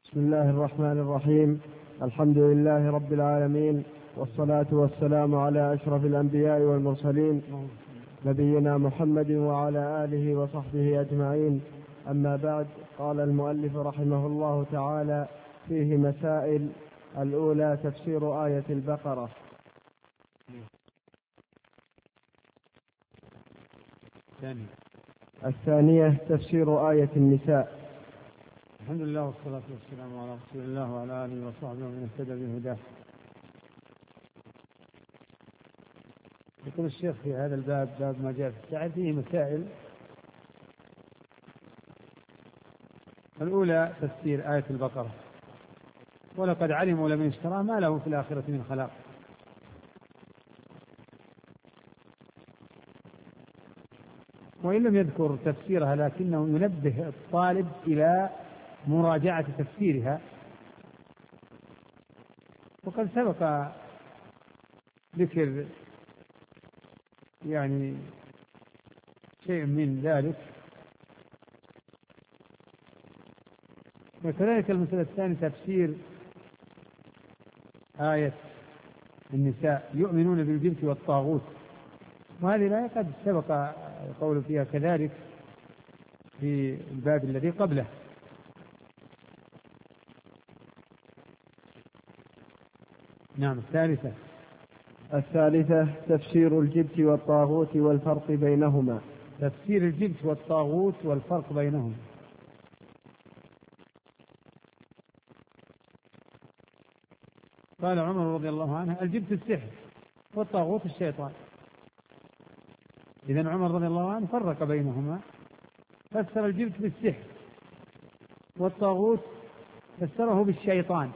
بسم الله الرحمن الرحيم. الحمد لله رب العالمين، والصلاة والسلام على أشرف الأنبياء والمرسلين نبينا محمد وعلى آله وصحبه أجمعين. أما بعد، قال المؤلف رحمه الله تعالى فيه مسائل. الأولى تفسير آية البقرة. الثانية تفسير آية النساء. الحمد لله والصلاة والسلام على رسول الله وعلى آله وصحبه ومن اهتدى بهداه. يقول الشيخ في هذا الباب، باب ما جاء في الساعة، فيه مسائل. الأولى تفسير آية البقرة: ولقد علموا لمن اشترى ما له في الآخرة من خلاق. وإن لم يذكر تفسيرها لكنه ينبه الطالب إلى مراجعة تفسيرها، وقد سبق ذكر شيء من ذلك. وكذلك المسألة الثانية تفسير آية النساء: يؤمنون بالجبت والطاغوت. وهذه الآية قد سبق القول فيها كذلك في الباب الذي قبله. نعم. الثالثة تفسير الجبت والطاغوت والفرق بينهما. تفسير الجبت والطاغوت والفرق بينهما. قال عمر رضي الله عنه: الجبت السحر والطاغوت الشيطان. إذن عمر رضي الله عنه فرق بينهما، فسر الجبت بالسحر، والطاغوت فسره بالشيطان.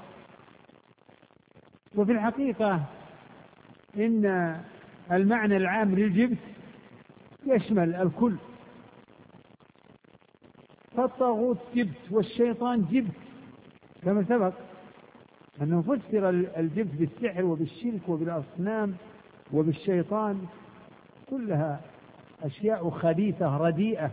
وفي الحقيقة إن المعنى العام للجبت يشمل الكل، فالطاغوت جبت والشيطان جبت، كما سبق أنه فسر الجبت بالسحر وبالشرك وبالأصنام وبالشيطان، كلها أشياء خبيثة رديئة.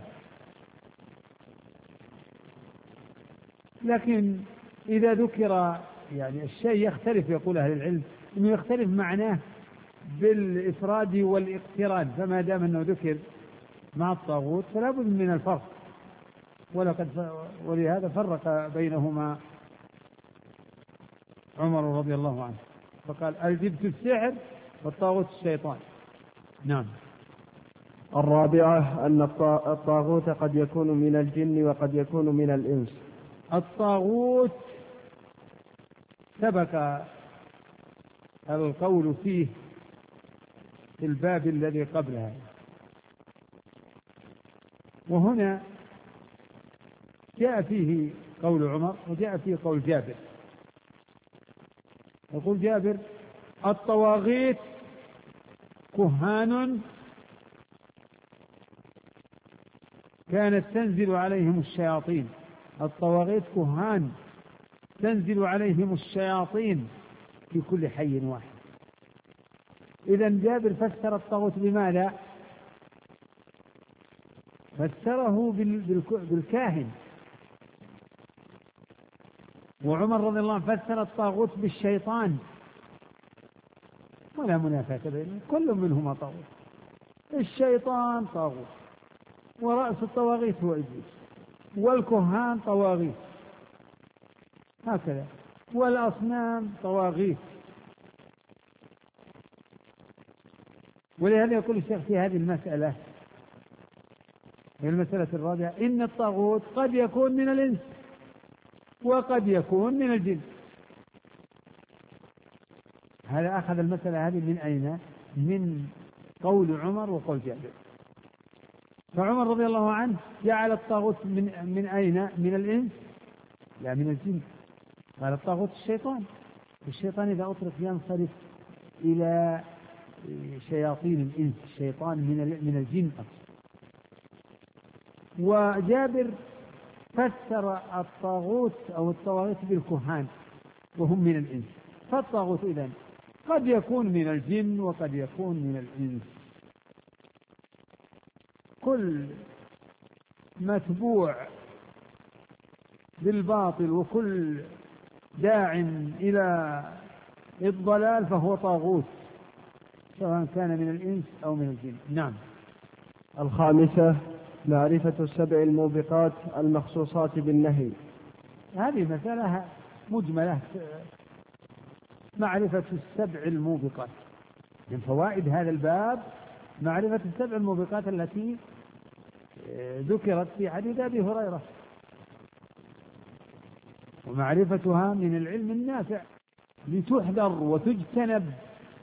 لكن إذا ذكر الشيء يختلف، يقول أهل العلم إنه يختلف معناه بالإفراد والاقتران، فما دام أنه ذكر مع الطاغوت فلا بد من الفرق، ولهذا فرق بينهما عمر رضي الله عنه، فقال: الجبت السحر والطاغوت الشيطان. نعم. الرابعة أن الطاغوت قد يكون من الجن وقد يكون من الإنس. الطاغوت سبق القول فيه في الباب الذي قبلها، وهنا جاء فيه قول عمر وجاء فيه قول جابر. يقول جابر: الطواغيت كهان كانت تنزل عليهم الشياطين. الطواغيت كهان تنزل عليهم الشياطين في كل حي واحد. إذن جابر فسر الطاغوت بماذا؟ فسره بالكاهن. وعمر رضي الله عنه فسر الطاغوت بالشيطان، ولا منافاة بينهم، كل منهما طاغوت. الشيطان طاغوت، ورأس الطواغيت هو إبليس، والكهان طواغيت هكذا، والأصنام طواغيت. ولهذا يقول الشيخ في هذه المسألة، هي المسألة الرابعة: إن الطاغوت قد يكون من الإنس وقد يكون من الجن. هذا أخذ المسألة هذه من أين؟ من قول عمر وقول جابر. فعمر رضي الله عنه جعل الطاغوت من أين؟ من الإنس، لا من الجن. قال الطاغوت الشيطان. الشيطان إذا أطلق ينصرف إلى شياطين الإنس، الشيطان من الجن أصلا. وجابر فسر الطاغوت أو الطواغيت بالكهان وهم من الإنس. فالطاغوت إذن قد يكون من الجن وقد يكون من الإنس. كل متبوع بالباطل وكل داع إلى الضلال فهو طاغوت، سواء كان من الإنس أو من الجن. نعم. الخامسة معرفة السبع الموبقات المخصوصات بالنهي. هذه مسألة مجملة، معرفة السبع الموبقات. من فوائد هذا الباب معرفة السبع الموبقات التي ذكرت في حديث أبي هريرة، ومعرفتها من العلم النافع لتحذر وتجتنب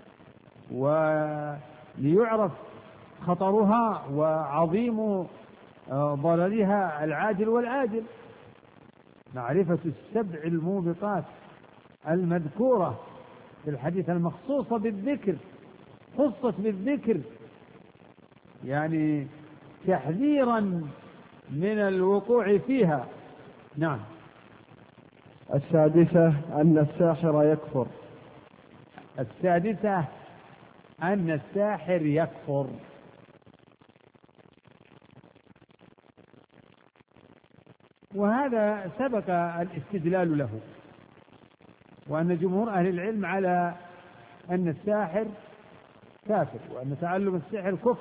وليعرف خطرها وعظيم ضررها العاجل والآجل. معرفة السبع الموبقات المذكورة في الحديث المخصوصة بالذكر، خصت بالذكر يعني تحذيرا من الوقوع فيها. نعم. السادسة أن الساحر يكفر. السادسة أن الساحر يكفر. وهذا سبق الاستدلال له، وأن جمهور أهل العلم على أن الساحر كافر، وأن تعلم السحر كفر.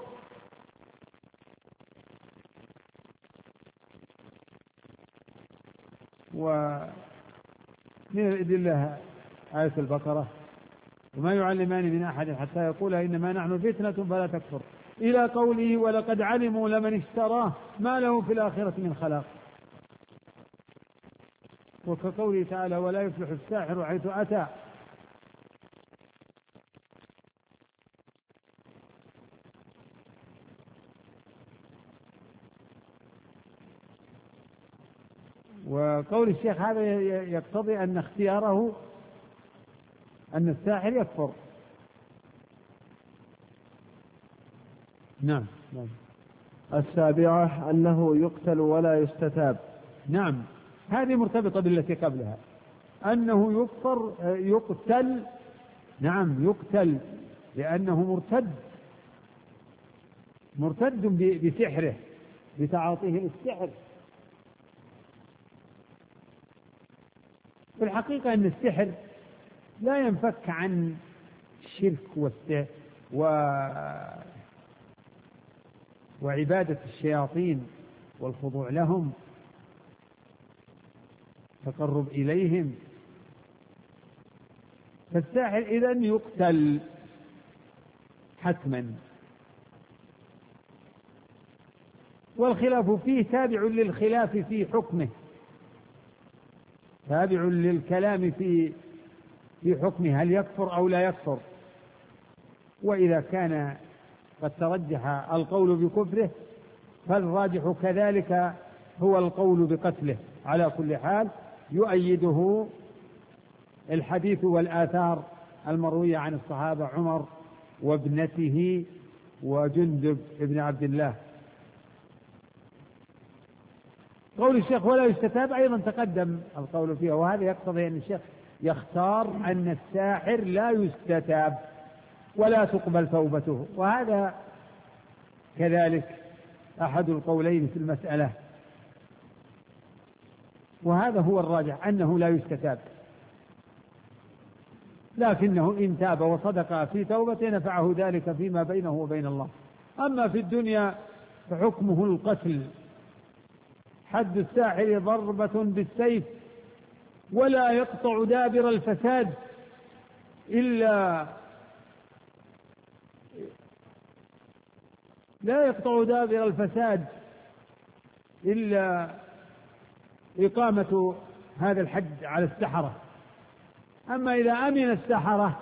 ومن الأدلة آية البقرة: وما يعلمان من أحد حتى يقولا إنما نحن فتنة فلا تكفر، إلى قوله: ولقد علموا لمن اشتراه ما له في الآخرة من خلاق. وكقوله تعالى: ولا يفلح الساحر حيث أتى. وقول الشيخ هذا يقتضي أن اختياره أن الساحر يكفر. نعم. السابعة أنه يقتل ولا يستتاب. نعم، هذه مرتبطة بالتي قبلها، أنه يقتل. نعم، يقتل لأنه مرتد بسحره، بتعاطيه للسحر. في الحقيقة أن السحر لا ينفك عن الشرك وعبادة الشياطين والخضوع لهم، تقرب إليهم. فالساحر إذن يقتل حتما. والخلاف فيه تابع للخلاف في حكمه، تابع للكلام في حكمه، هل يكفر أو لا يكفر. وإذا كان قد ترجح القول بكفره فالراجح كذلك هو القول بقتله. على كل حال يؤيده الحديث والآثار المروية عن الصحابة عمر وابنته وجندب ابن عبد الله. قول الشيخ ولا يستتاب أيضا تقدم القول فيها، وهذا يقتضي أن الشيخ يختار أن الساحر لا يستتاب ولا تقبل توبته، وهذا كذلك أحد القولين في المسألة، وهذا هو الراجح أنه لا يستتاب، لكنه إن تاب وصدق في توبته نفعه ذلك فيما بينه وبين الله. أما في الدنيا فحكمه القتل، حد الساحر ضربة بالسيف، ولا يقطع دابر الفساد إلا إقامة هذا الحد على السحرة. أما إذا أمن السحرة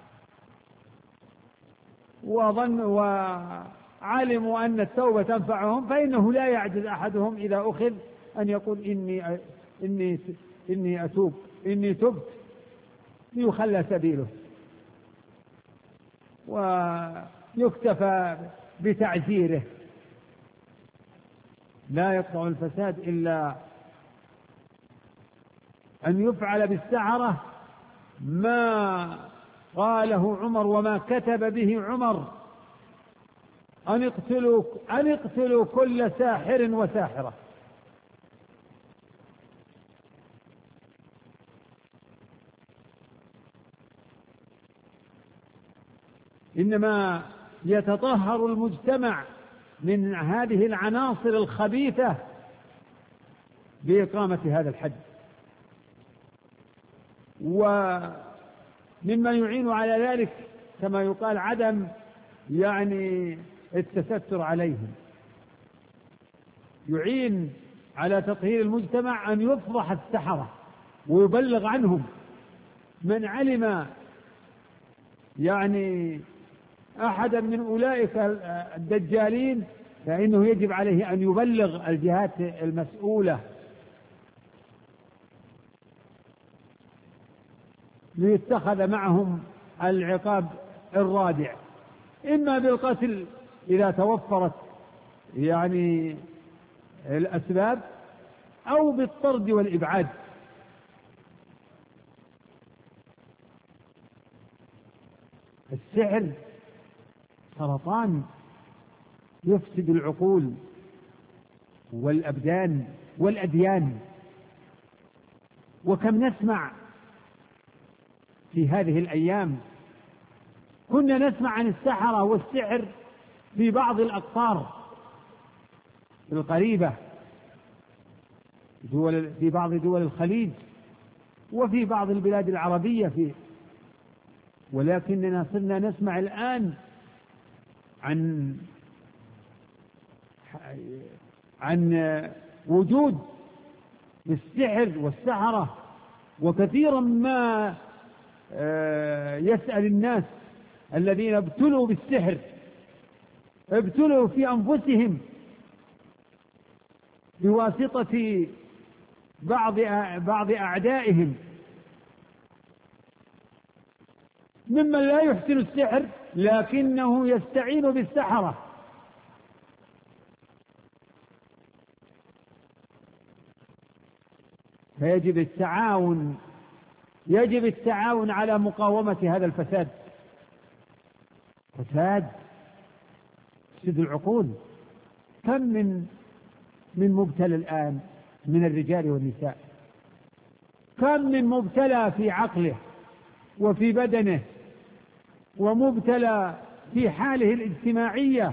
وعلموا أن التوبة تنفعهم فإنه لا يعجز أحدهم إذا أخذ أن يقول إني أتوب، إني تبت، ليخلى سبيله ويكتفى بتعزيره. لا يقطع الفساد إلا أن يفعل بالسحرة ما قاله عمر وما كتب به عمر: أن اقتلوا كل ساحر وساحرة. إنما يتطهر المجتمع من هذه العناصر الخبيثة بإقامة هذا الحد. ومما يعين على ذلك كما يقال عدم التستر عليهم. يعين على تطهير المجتمع أن يفضح السحرة ويبلغ عنهم. من علم أحدا من أولئك الدجالين فإنه يجب عليه أن يبلغ الجهات المسؤولة ليتخذ معهم العقاب الرادع، إما بالقتل إذا توفرت الأسباب، أو بالطرد والإبعاد. السحر سرطان يفسد العقول والأبدان والأديان. وكم نسمع في هذه الأيام، كنا نسمع عن السحرة والسحر في بعض الأقطار القريبة في بعض دول الخليج وفي بعض البلاد العربية ولكننا صرنا نسمع الآن عن وجود السحر والسحرة. وكثيرا ما يسأل الناس الذين ابتلوا بالسحر، ابتلوا في أنفسهم بواسطة بعض أعدائهم ممن لا يحسن السحر لكنه يستعين بالسحرة. فيجب التعاون على مقاومة هذا الفساد. فساد يفسد العقول. كم من مبتلى الآن من الرجال والنساء، كم من مبتلى في عقله وفي بدنه، ومبتلى في حاله الاجتماعية،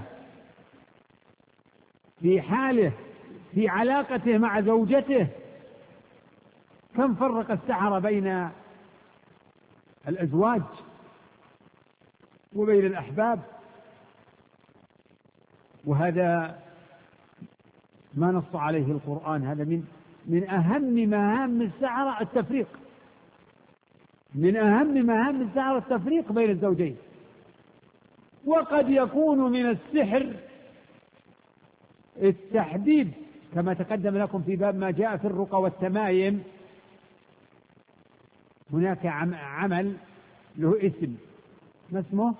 في علاقته مع زوجته. كم فرق السحرة بين الأزواج وبين الأحباب. وهذا ما نص عليه القرآن. هذا من أهم مهام السحرة التفريق، من أهم مهام السحرة التفريق بين الزوجين. وقد يكون من السحر التحديد كما تقدم لكم في باب ما جاء في الرقى والتمايم. هناك عمل له اسم، ما اسمه؟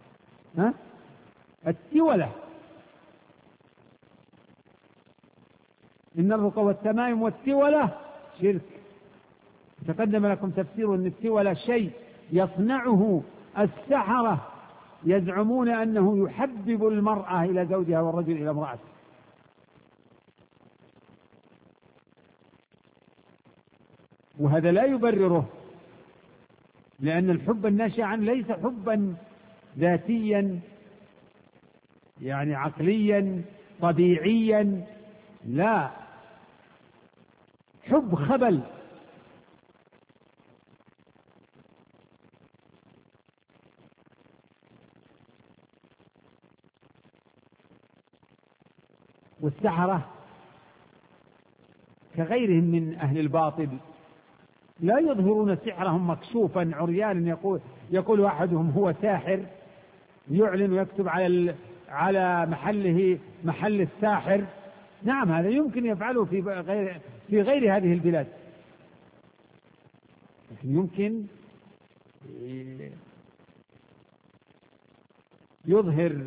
التولة. إن الرقى والتمايم والتولة شرك. تقدم لكم تفسير أن التولة شيء يصنعه السحرة يزعمون أنه يحبب المرأة إلى زوجها والرجل إلى امرأته. وهذا لا يبرره، لأن الحب الناشئ عنه ليس حبا ذاتيا عقليا طبيعيا، لا، حب خبل. والسحرة كغيرهم من أهل الباطل لا يظهرون سحرهم مكشوفا عريانا، يقول أحدهم هو ساحر، يعلن ويكتب على محله محل الساحر. نعم، هذا يمكن يفعله في غير هذه البلاد، يمكن يظهر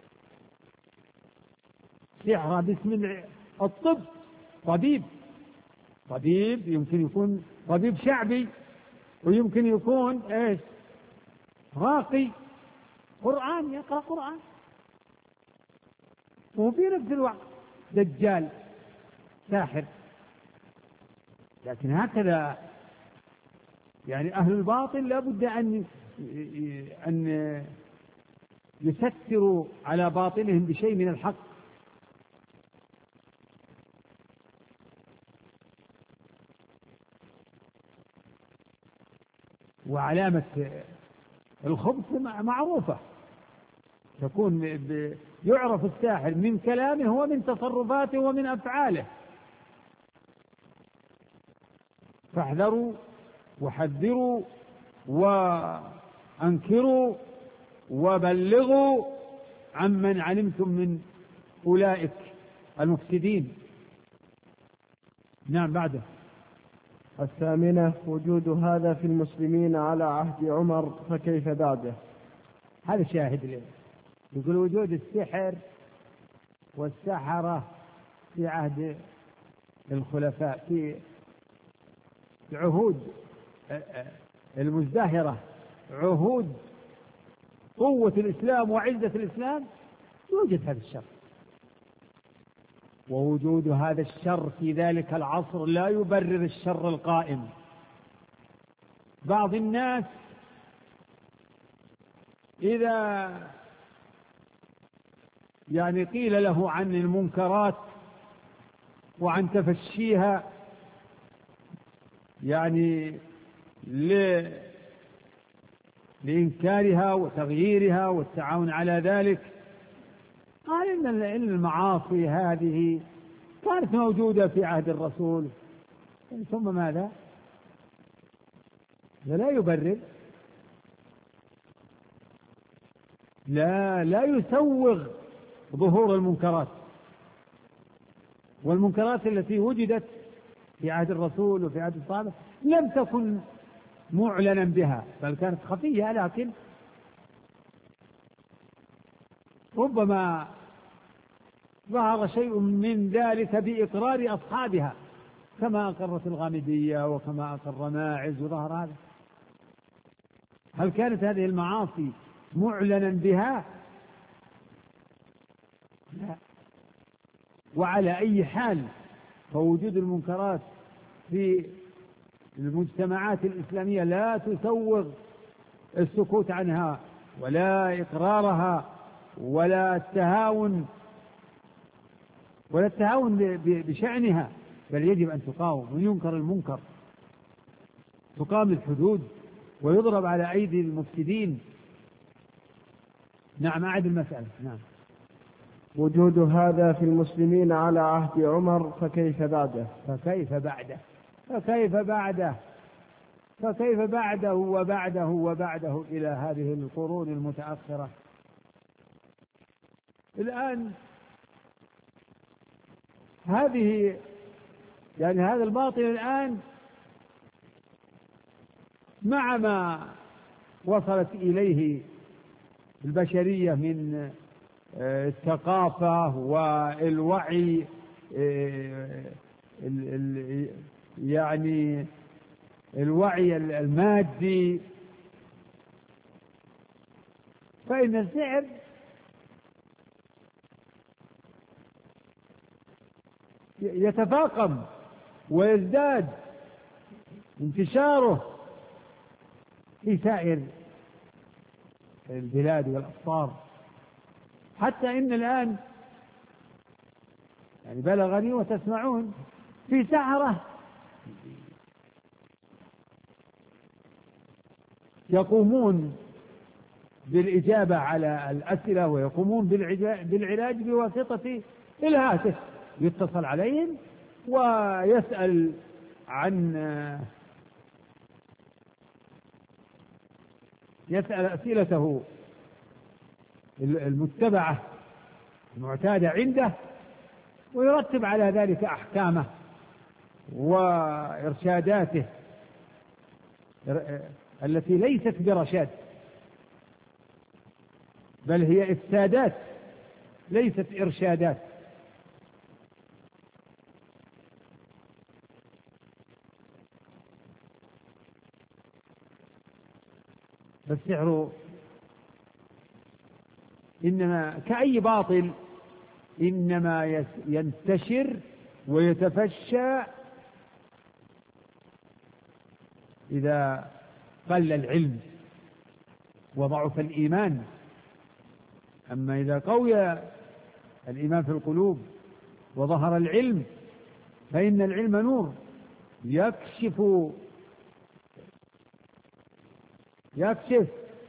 سحر باسم الطب. طبيب يمكن يكون طبيب شعبي، ويمكن يكون راقي قرآن، يقرأ قرآن، وفي نفس الوقت دجال ساحر. لكن هكذا أهل الباطل لا بد أن يستر على باطنهم بشيء من الحق. وعلامة الخبث معروفة، تكون يعرف الساحر من كلامه ومن تصرفاته ومن أفعاله. فاحذروا وحذروا وأنكروا وبلغوا عمن علمتم من أولئك المفسدين. نعم. بعده 8 وجود هذا في المسلمين على عهد عمر فكيف بعده. هذا شاهد له، يقول وجود السحر والسحرة في عهد الخلفاء في عهود المزدهرة، عهود قوة الإسلام وعزة الإسلام، يوجد هذا الشر. ووجود هذا الشر في ذلك العصر لا يبرر الشر القائم. بعض الناس إذا قيل له عن المنكرات وعن تفشيها لإنكارها وتغييرها والتعاون على ذلك، قال إن المعاصي هذه كانت موجودة في عهد الرسول، ثم ماذا؟ لا يبرر، لا يسوغ ظهور المنكرات. والمنكرات التي وجدت في عهد الرسول وفي عهد الصحابة لم تكن معلنا بها، بل كانت خفية، لكن ربما ظهر شيء من ذلك بإقرار أصحابها، كما أقرت الغامدية وكما أقر ماعز وظهر هذا. هل كانت هذه المعاصي معلنا بها؟ لا. وعلى أي حال فوجود المنكرات في المجتمعات الإسلامية لا تسوغ السكوت عنها ولا إقرارها ولا التهاون بشأنها، بل يجب أن تقاوم وينكر المنكر، تقام الحدود ويضرب على أيدي المفسدين. نعم. أعد المسألة. نعم. وجود هذا في المسلمين على عهد عمر فكيف بعده. فكيف بعده فكيف بعده فكيف بعده وبعده وبعده إلى هذه القرون المتأخرة. الآن هذا الباطل الآن مع ما وصلت إليه البشرية من الثقافة والوعي، الوعي المادي، فإن السحر يتفاقم ويزداد انتشاره في سائر البلاد والأقطار، حتى إن الآن بلغني وتسمعون في سحرة يقومون بالإجابة على الأسئلة ويقومون بالعلاج بواسطة الهاتف، يتصل عليهم ويسأل يسأل أسئلته المتبعة المعتادة عنده، ويرتب على ذلك أحكامه وإرشاداته التي ليست برشاد، بل هي إفسادات ليست إرشادات. فالسحر إنما كأي باطل إنما ينتشر ويتفشى إذا قل العلم وضعف الإيمان أما إذا قوي الإيمان في القلوب وظهر العلم فإن العلم نور يكشف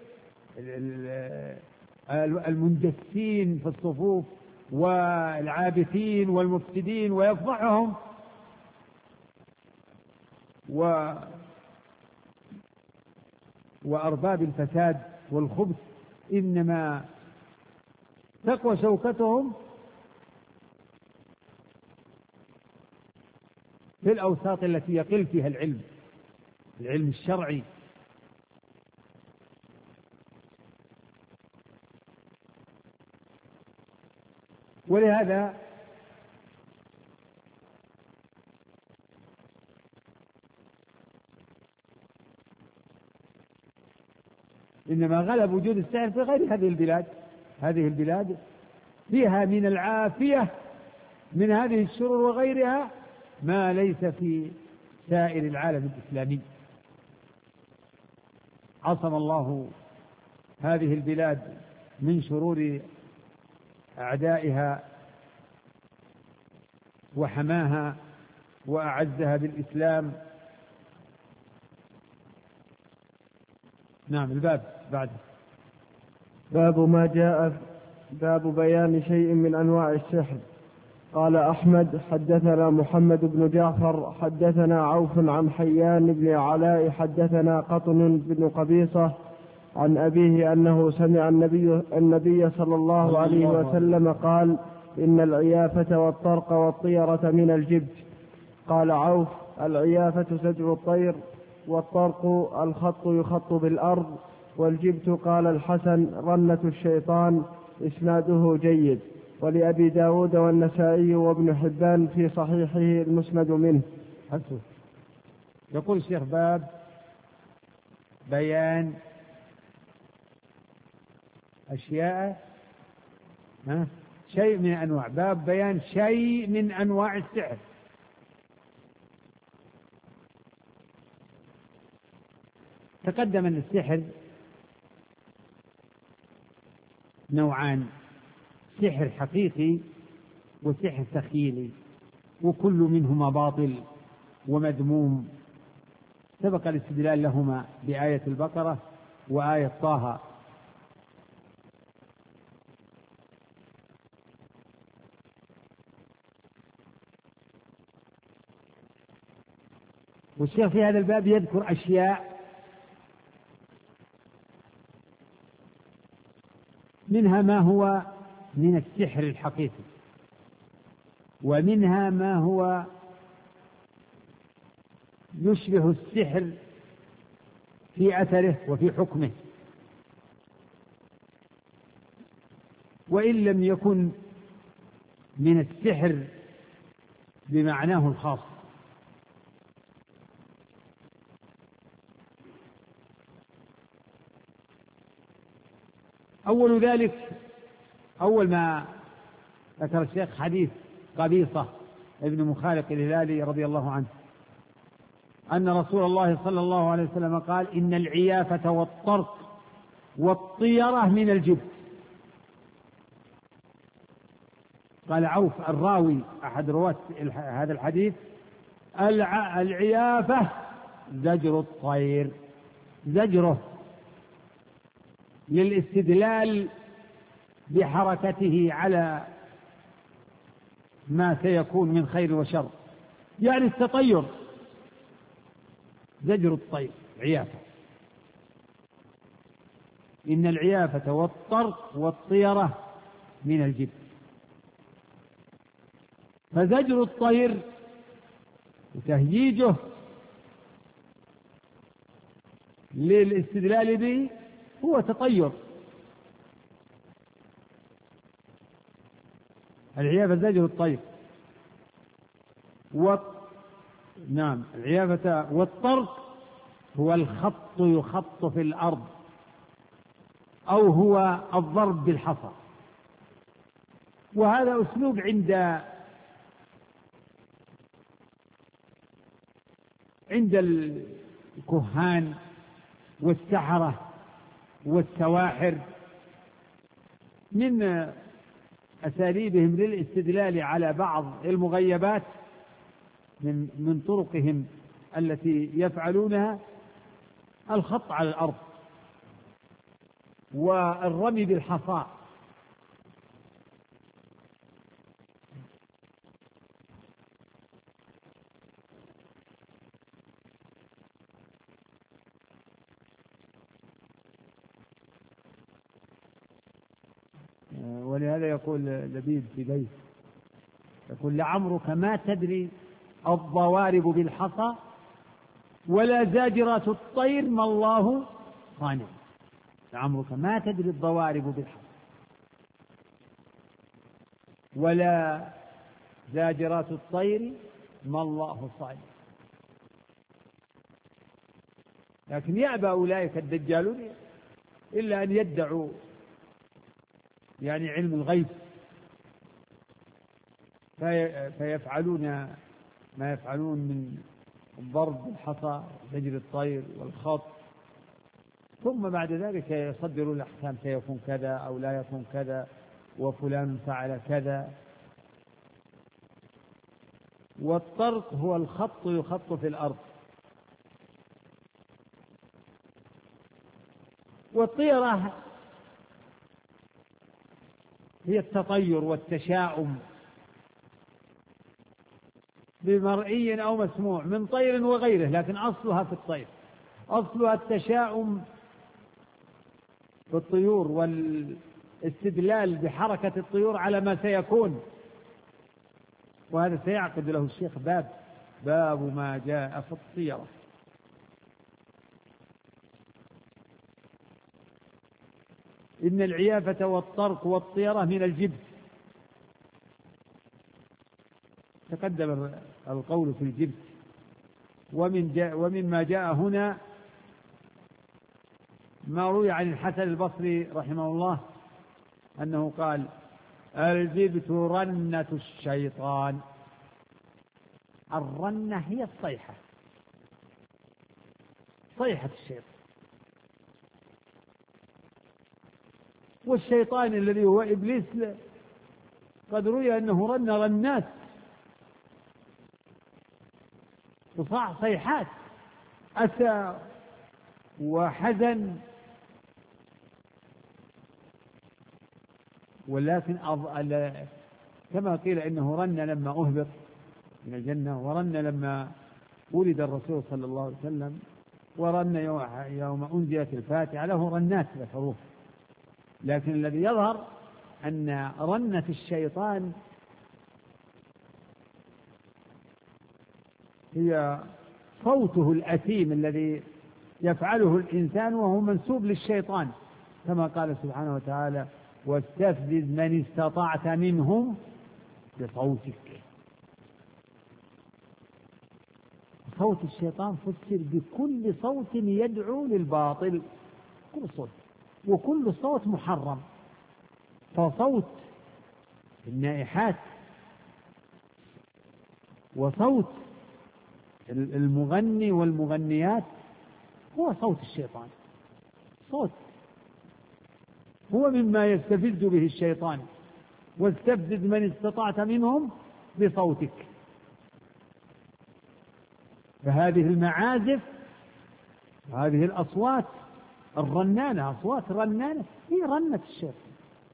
المندسين في الصفوف والعابثين والمفسدين ويفضحهم، وأرباب الفساد والخبث إنما تقوى شوكتهم في الأوساط التي يقل فيها العلم الشرعي. ولهذا إنما غلب وجود السحر في غير هذه البلاد. هذه البلاد فيها من العافية من هذه الشرور وغيرها ما ليس في سائر العالم الإسلامي. عصم الله هذه البلاد من شرور أعدائها وحماها وأعزها بالإسلام. نعم. الباب بعد باب ما جاء باب بيان شيء من أنواع السحر. قال أحمد حدثنا محمد بن جعفر حدثنا عوف عن حيان بن علاء حدثنا قطن بن قبيصة عن أبيه أنه سمع النبي صلى الله عليه وسلم قال إن العيافة والطرق والطيرة من الجبت. قال عوف العيافة سجع الطير والطرق الخط يخط بالأرض والجبت قال الحسن رنة الشيطان. إسناده جيد. ولأبي داود والنسائي وابن حبان في صحيحه المسند منه. حسن. يقول الشيخ باب بيان أشياء شيء من أنواع باب بيان شيء من أنواع السحر. تقدم أن السحر نوعان: سحر حقيقي وسحر تخيلي، وكل منهما باطل ومذموم. سبق الاستدلال لهما بآية البقرة وآية طه. والشيخ في هذا الباب يذكر أشياء منها ما هو من السحر الحقيقي، ومنها ما هو يشبه السحر في أثره وفي حكمه، وإن لم يكن من السحر بمعناه الخاص. أول ذلك، أول ما ذكر الشيخ حديث قبيصة ابن مخالق الهلالي رضي الله عنه أن رسول الله صلى الله عليه وسلم قال إن العيافة والطرق والطيرة من الجبت. قال عوف الراوي أحد رواة هذا الحديث العيافة زجر الطير، زجره للاستدلال بحركته على ما سيكون من خير وشر، يعني التطير، زجر الطير عيافة. إن العيافة والطرق والطيرة من الجبت. فزجر الطير وتهييجه للاستدلال به هو تطير. العيافة زجر الطير نعم. العيافة والطرق هو الخط يخط في الأرض، أو هو الضرب بالحصى. وهذا أسلوب عند الكهان والسحرة والسواحر من أساليبهم للاستدلال على بعض المغيبات من طرقهم التي يفعلونها الخط على الأرض والرمي بالحصى. ولهذا يقول لبيد في بيت، يقول لعمرك ما تدري الضوارب بالحصى ولا زاجرات الطير ما الله صانع. لعمرك ما تدري الضوارب بالحصى ولا زاجرات الطير ما الله صانع. لكن يأبى أولئك الدجالون إلا أن يدعوا يعني علم الغيب، فيفعلون ما يفعلون من الضرب بالحصى زجر الطير والخط، ثم بعد ذلك يصدرون الأحكام سيكون كذا أو لا يكون كذا وفلان فعل كذا. والطرق هو الخط يخط في الأرض، والطيرة هي التطير والتشاؤم بمرئي أو مسموع من طير وغيره، لكن أصلها في الطير، أصلها التشاؤم بالطيور والاستدلال بحركة الطيور على ما سيكون. وهذا سيعقد له الشيخ باب ما جاء في الطيرة. إن العيافة والطرق والطيرة من الجبت. تقدم القول في الجبت. ومما جاء هنا ما روي عن الحسن البصري رحمه الله أنه قال: الجبت رنة الشيطان. الرنة هي الصيحة، صيحة الشيطان. والشيطان الذي هو إبليس قد روي أنه رن رنات تصاع صيحات أسى وحزن. ولكن كما قيل إنه رن لما أهبط من الجنة، ورن لما ولد الرسول صلى الله عليه وسلم، ورن يوم أنزلت الفاتحة، له رنات الحروف. لكن الذي يظهر أن رنة الشيطان هي صوته الأثيم الذي يفعله الإنسان وهو منسوب للشيطان، كما قال سبحانه وتعالى: واستفزز من استطعت منهم بصوتك. صوت الشيطان فسر بكل صوت يدعو للباطل، كل صوت، وكل صوت محرم. فصوت النائحات وصوت المغني والمغنيات هو صوت الشيطان، صوت هو مما يستفز به الشيطان. واستفزز من استطعت منهم بصوتك. فهذه المعازف وهذه الأصوات الرنانة، أصوات رنانة، هي رنة الشيطان.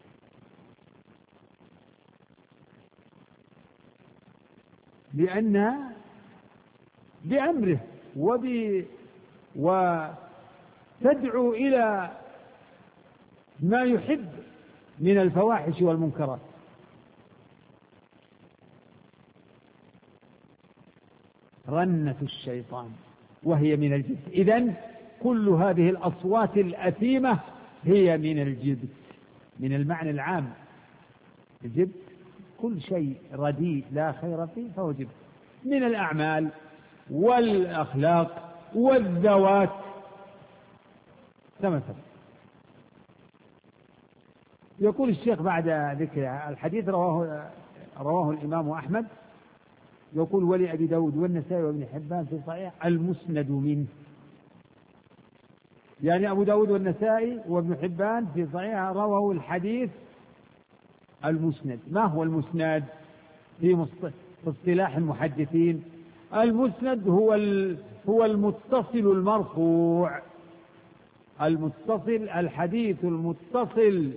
لأنها بأمره وتدعو إلى ما يحب من الفواحش والمنكرات. رنة الشيطان وهي من الجبت. إذن كل هذه الأصوات الأثيمة هي من الجبت، من المعنى العام. الجبت كل شيء رديء لا خير فيه فهو جبت، من الأعمال والأخلاق والذوات كما سبق. يقول الشيخ بعد ذكر الحديث رواه الإمام أحمد، يقول: ولأبي داود والنسائي وابن حبان في صحيح المسند منه. يعني أبو داود والنسائي وابن حبان في صحيح رواه الحديث المسند. ما هو المسند في اصطلاح المحدثين؟ المسند هو المتصل المرفوع، المتصل، الحديث المتصل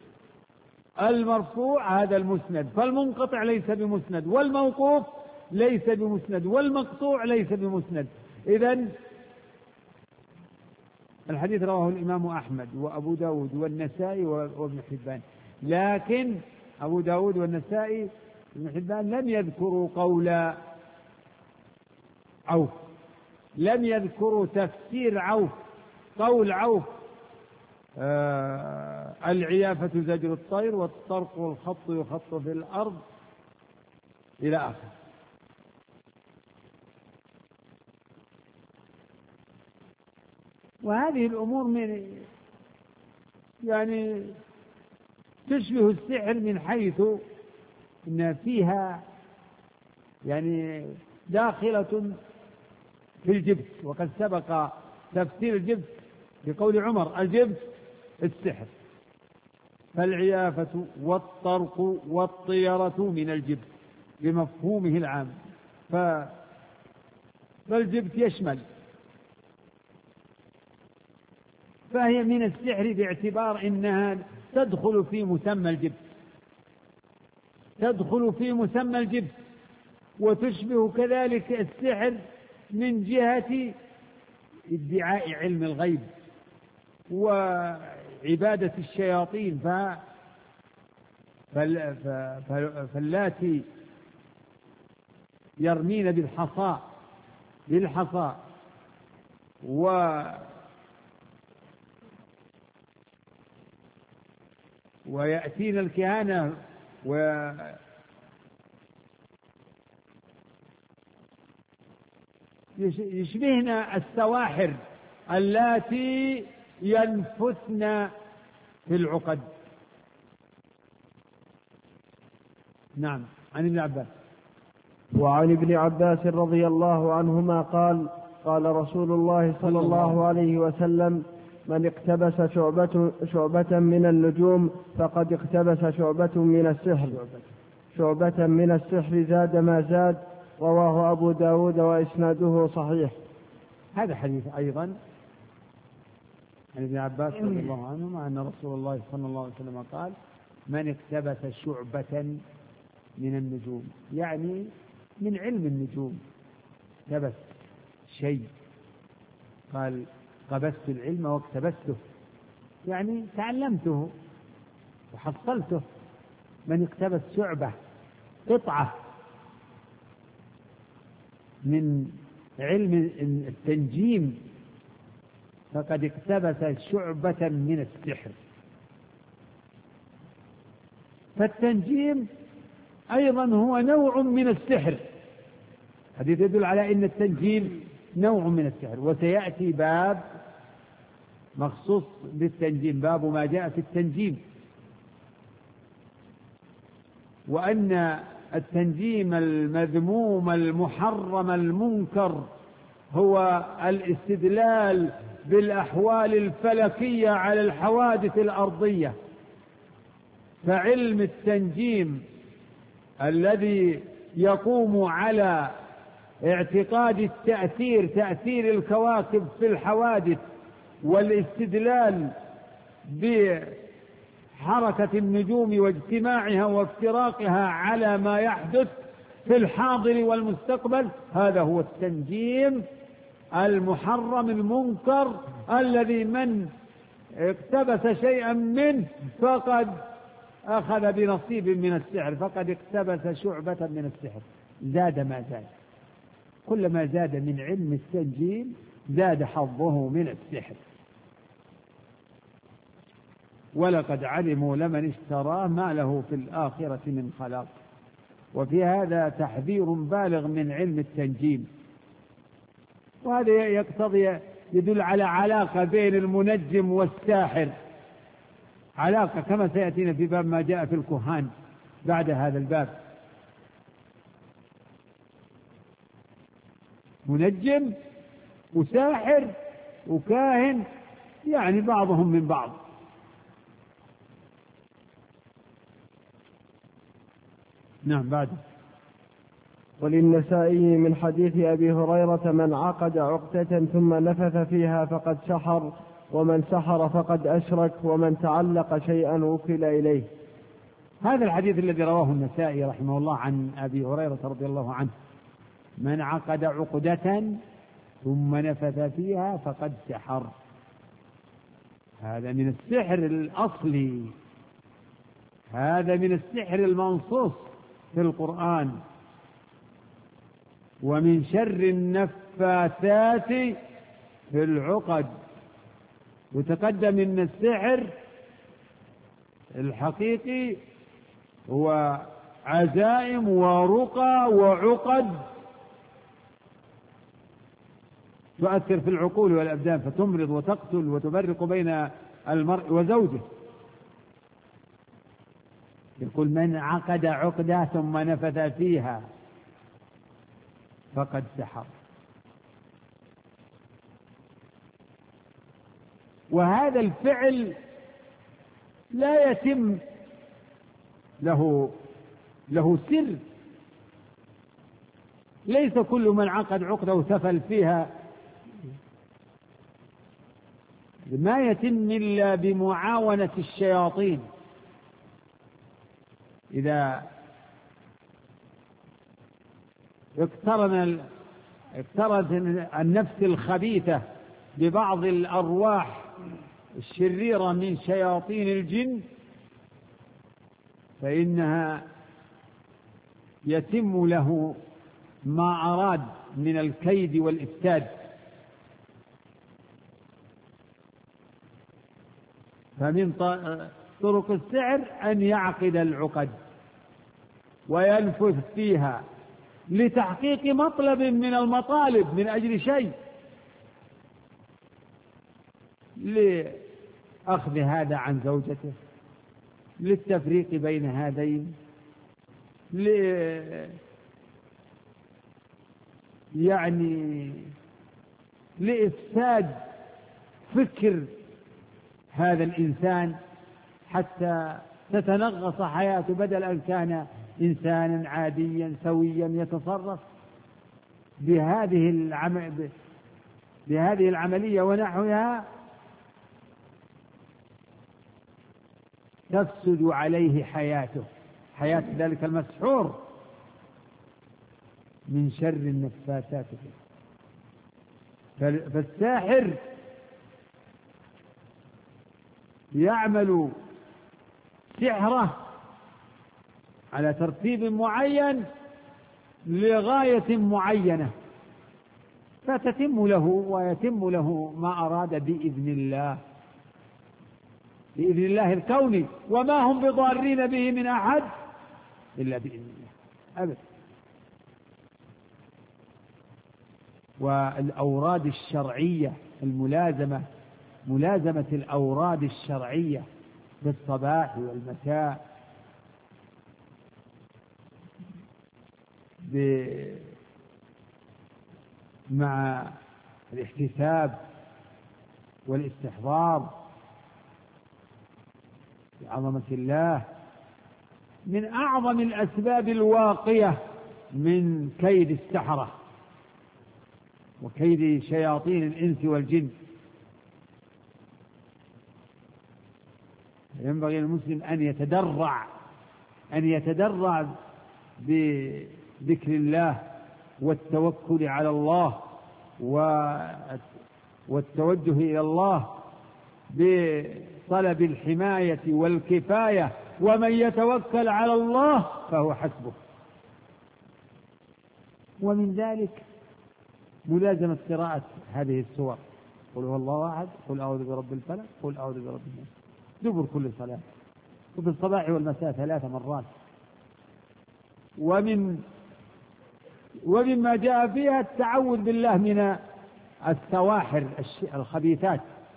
المرفوع هذا المسند. فالمنقطع ليس بمسند، والموقوف ليس بمسند، والمقطوع ليس بمسند. إذن الحديث رواه الإمام أحمد وأبو داود والنسائي وابن حبان، لكن أبو داود والنسائي وابن حبان لم يذكروا قول عوف، لم يذكروا تفسير عوف، قول عوف العيافة زجر الطير والطرق والخط يخط في الأرض إلى آخر. وهذه الأمور يعني تشبه السحر من حيث إن فيها يعني داخلة في الجبت، وقد سبق تفسير الجبت بقول عمر: الجبت السحر. فالعيافة والطرق والطيرة من الجبت بمفهومه العام، فالجبت يشمل، فهي من السحر باعتبار إنها تدخل في مسمى الجبت، تدخل في مسمى الجبت، وتشبه كذلك السحر من جهة ادعاء علم الغيب وعبادة الشياطين. فاللاتي يرمين بالحصى ويأتين الكهنة يشبهن السواحر اللاتي ينفثن في العقد. نعم. عن ابن عباس. وعن ابن عباس رضي الله عنهما قال: قال رسول الله صلى الله عليه وسلم: من اقتبس شعبة من النجوم فقد اقتبس شعبة من السحر زاد ما زاد. رواه أبو داود وإسناده صحيح. هذا حديث أيضا عن ابن عباس رضي الله عنهما أن رسول الله صلى الله عليه وسلم قال: من اقتبس شعبة من النجوم، يعني من علم النجوم. اقتبس شيء، قال: قبست العلم واقتبسته، يعني تعلمته وحصلته. من اقتبس شعبة، قطعة من علم التنجيم، فقد اقتبس شعبة من السحر. فالتنجيم أيضا هو نوع من السحر. حديث يدل على أن التنجيم نوع من السحر، وسيأتي باب مخصوص بالتنجيم، باب ما جاء في التنجيم، وأن التنجيم المذموم المحرم المنكر هو الاستدلال بالأحوال الفلكية على الحوادث الأرضية. فعلم التنجيم الذي يقوم على اعتقاد تأثير الكواكب في الحوادث، والاستدلال بحركة النجوم واجتماعها وافتراقها على ما يحدث في الحاضر والمستقبل، هذا هو التنجيم المحرم المنكر الذي من اقتبس شيئا منه فقد أخذ بنصيب من السحر، فقد اقتبس شعبة من السحر. زاد ما زاد، كلما زاد من علم التنجيم زاد حظه من السحر. ولقد علموا لمن اشتراه ما له في الآخرة من خلاق. وفي هذا تحذير بالغ من علم التنجيم، وهذا يقتضي يدل على علاقة بين المنجم والساحر، علاقة كما سيأتينا في باب ما جاء في الكهان بعد هذا الباب. منجم وساحر وكاهن، يعني بعضهم من بعض. نعم بعد. وللنسائي من حديث أبي هريرة: من عقد عقدة ثم نفث فيها فقد سحر، ومن سحر فقد أشرك، ومن تعلق شيئا وكل إليه. هذا الحديث الذي رواه النسائي رحمه الله عن أبي هريرة رضي الله عنه: من عقد عقدة ثم نفث فيها فقد سحر. هذا من السحر الأصلي، هذا من السحر المنصوص في القرآن. ومن شر النفاثات في العقد. وتقدم أن السحر الحقيقي هو عزائم ورقى وعقد تؤثر في العقول والأبدان، فتمرض وتقتل وتفرق بين المرء وزوجه. يقول: من عقد عقدة ثم نفث فيها فقد سحر. وهذا الفعل لا يتم له سر. ليس كل من عقد عقدة وسفل فيها ما يتم إلا بمعاونة الشياطين. إذا اقترنت النفس الخبيثة ببعض الأرواح الشريرة من شياطين الجن فإنها يتم له ما أراد من الكيد والإفساد. فمن طرق السحر أن يعقد العقد وينفث فيها لتحقيق مطلب من المطالب، من أجل شيء، لأخذ هذا عن زوجته، للتفريق بين هذين، يعني لإفساد فكر هذا الإنسان حتى تتنغص حياته، بدل أن كان إنسانا عاديا سويا يتصرف بهذه العملية ونحوها تفسد عليه حياته، حياة ذلك المسحور. من شر النفاثات. فالساحر يعمل سحره على ترتيب معين لغاية معينة، فتتم له ويتم له ما أراد بإذن الله، بإذن الله الكوني، وما هم بضارين به من أحد إلا بإذن الله أبدا. والأوراد الشرعية ملازمة الأوراد الشرعية بالصباح والمساء مع الاحتساب والاستحضار بعظمة الله من أعظم الأسباب الواقية من كيد السحرة وكيد شياطين الإنس والجن. ينبغي للمسلم أن يتدرع بذكر الله والتوكل على الله والتوجه إلى الله بطلب الحماية والكفاية، ومن يتوكل على الله فهو حسبه. ومن ذلك ملازمة قراءة هذه السور: قل هو الله أحد، قل أعوذ برب الفلق، قل أعوذ برب الناس، دبر كل صلاة، وفي الصباح والمساء 3 مرات. ومما جاء فيها التعوذ بالله من السواحر الخبيثات،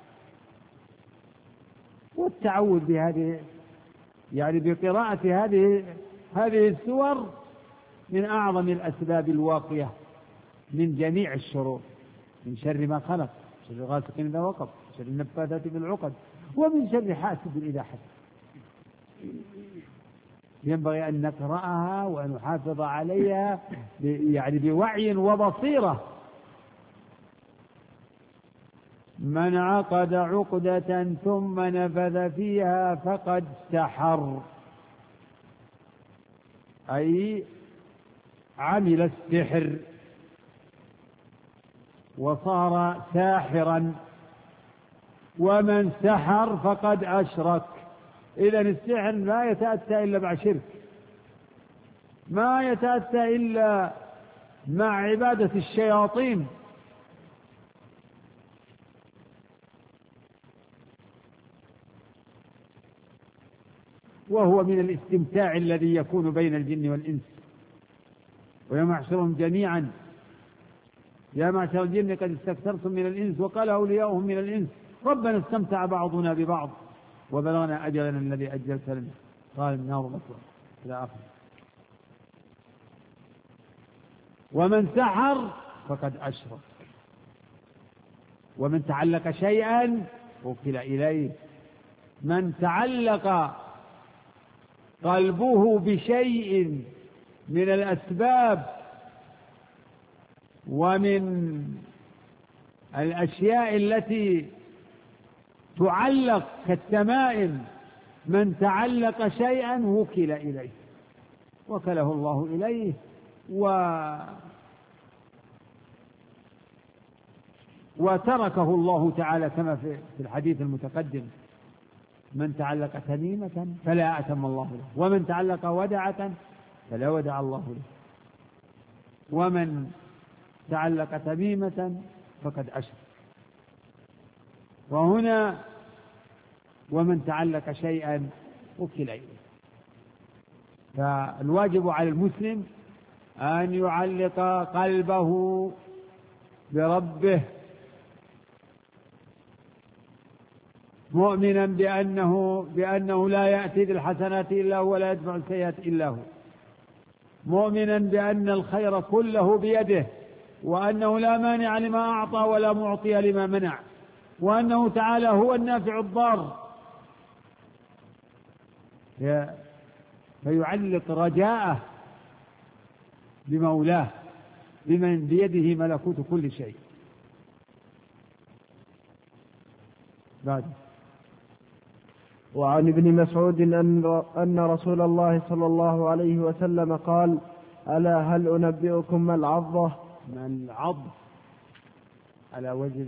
والتعوذ بهذه يعني بقراءة هذه السور من أعظم الأسباب الواقية من جميع الشرور، من شر ما خلق، شر غاسق إذا وقب، شر النفاثات بالعقد، ومن شر حاسد إذا حسد. ينبغي أن نقرأها وأن نحافظ عليها يعني بوعي وبصيرة. من عقد عقدة ثم نفذ فيها فقد سحر، أي عمل السحر وصار ساحرا. ومن سحر فقد أشرك. إذن السحر لا يتأتى إلا مع شرك، ما يتأتى إلا مع عبادة الشياطين. وهو من الاستمتاع الذي يكون بين الجن والإنس. ويوم يحشرهم جميعا يا معشر الجن قد استكثرتم من الإنس وقال أولياؤهم من الإنس ربنا استمتع بعضنا ببعض وبلغنا أجلنا الذي أجلت لنا قال النار مثوى إلى آخره. ومن سحر فقد أشرك. ومن تعلق شيئا وكل إليه. من تعلق قلبه بشيء من الأسباب ومن الأشياء التي تعلق كالتمائم، من تعلق شيئا وكل إليه، وكله الله إليه وتركه الله تعالى كما في الحديث المتقدم: من تعلق تميمة فلا أتم الله له، ومن تعلق ودعة فلا ودع الله له، ومن تعلق تميمة فقد أشرك. وهنا ومن تعلق شيئا وكل إليه. فالواجب على المسلم أن يعلق قلبه بربه مؤمنا بأنه لا يأتي بالحسنات إلا هو ولا يدفع السيئات إلا هو، مؤمنا بأن الخير كله بيده، وأنه لا مانع لما أعطى ولا معطي لما منع، وأنه تعالى هو النافع الضار. فيعلق رجاءه بمولاه بمن بيده ملكوت كل شيء. بعد. وعن ابن مسعود أن رسول الله صلى الله عليه وسلم قال: ألا هل أنبئكم ما العضة؟ ما العض على وجه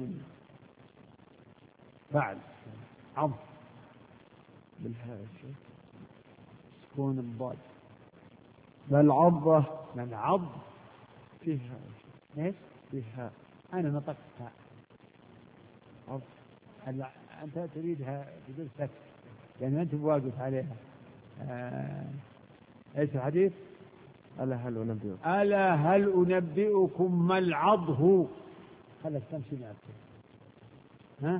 فعل عض بالهاء سكون الضاد. ما العضة؟ ما العض فيها ايش؟ فيها أنا نطقتها عض. أنت تريدها بدون سكت يعني أنت واقف عليها. ايش الحديث؟ ألا هل أنبئكم. ألا هل أنبئكم ما العضه؟ خلك تمشي معك. ها؟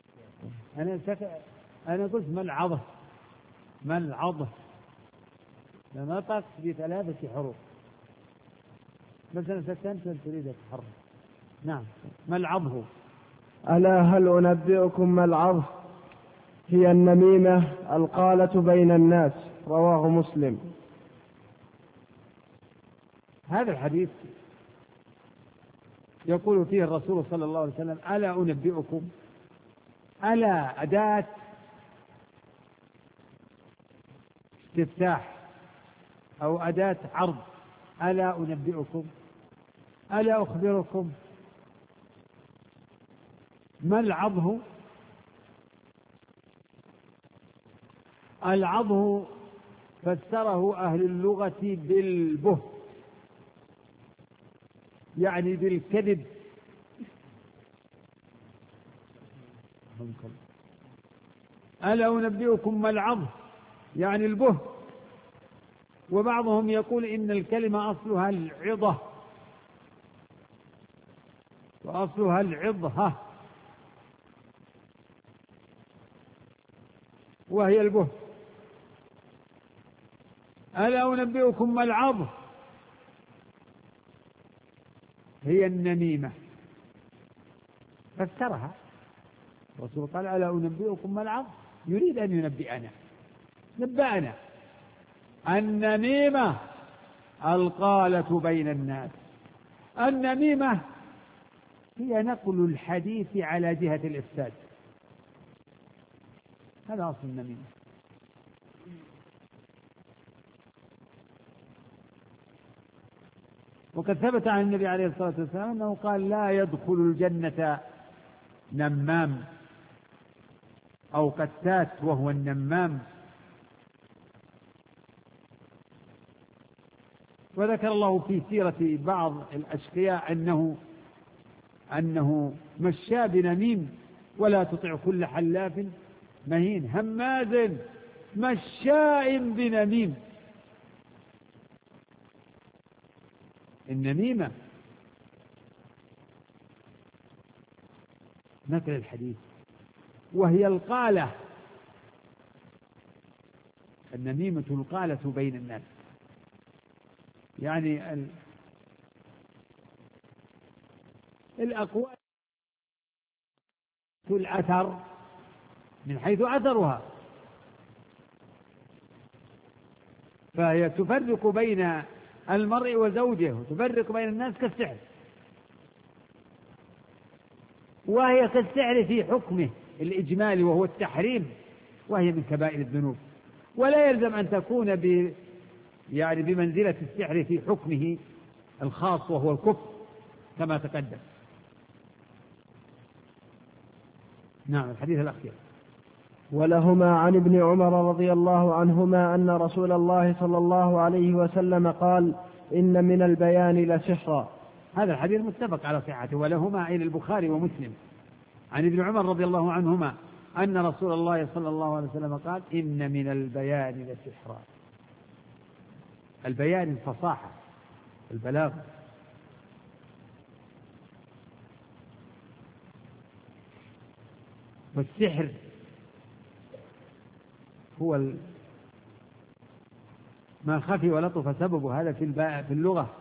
أنا قلت ما العضه؟ ما العضه؟ نطق بثلاثة حروف بس أنا سكنت تريد تحرك. نعم. ما العضه؟ ألا هل أنبئكم ما العضه؟ هي النميمة القالة بين الناس. رواه مسلم. هذا الحديث يقول فيه الرسول صلى الله عليه وسلم: ألا أنبئكم. ألا أداة استفتاح أو أداة عرض. ألا أنبئكم، ألا أخبركم. ما العضه؟ العضه فسره أهل اللغة بالبهت، يعني بالكذب. ألا أنبئكم ما العضه يعني البهت. وبعضهم يقول إن الكلمة أصلها العضة وأصلها العضة وهي البهت. ألا أنبئكم ما العض؟ هي النميمة. فسرها الرسول قال: ألا أنبئكم ما العض؟ يريد أن ينبئنا، نبأنا النميمة القالة بين الناس. النميمة هي نقل الحديث على جهة الإفساد، هذا أصل النميمة. وقد ثبت عن النبي عليه الصلاة والسلام أنه قال: لا يدخل الجنة نمام أو قتات وهو النمام. وذكر الله في سيرة بعض الأشقياء أنه مشى بنميم ولا تطع كل حلاف مهين هماز مشاء بنميم. النميمة نقل الحديث، وهي القالة. النميمة القالة بين الناس، يعني الأقوال الأثر من حيث أثرها، فهي تفرق بين المرء وزوجه وتفرق بين الناس كالسحر، وهي كالسحر في حكمه الإجمالي وهو التحريم، وهي من كبائر الذنوب، ولا يلزم أن تكون يعني بمنزلة السحر في حكمه الخاص وهو الكفر كما تقدم. نعم. الحديث الأخير. ولهما عن ابن عمر رضي الله عنهما أن رسول الله صلى الله عليه وسلم قال: إن من البيان لسحرا. هذا الحديث متفق على صحته. ولهما عن البخاري ومسلم عن ابن عمر رضي الله عنهما أن رسول الله صلى الله عليه وسلم قال: إن من البيان لسحرا. البيان الفصاحة، البلاغة. والسحر هو ما خفي ولطف سببه، هذا في اللغة،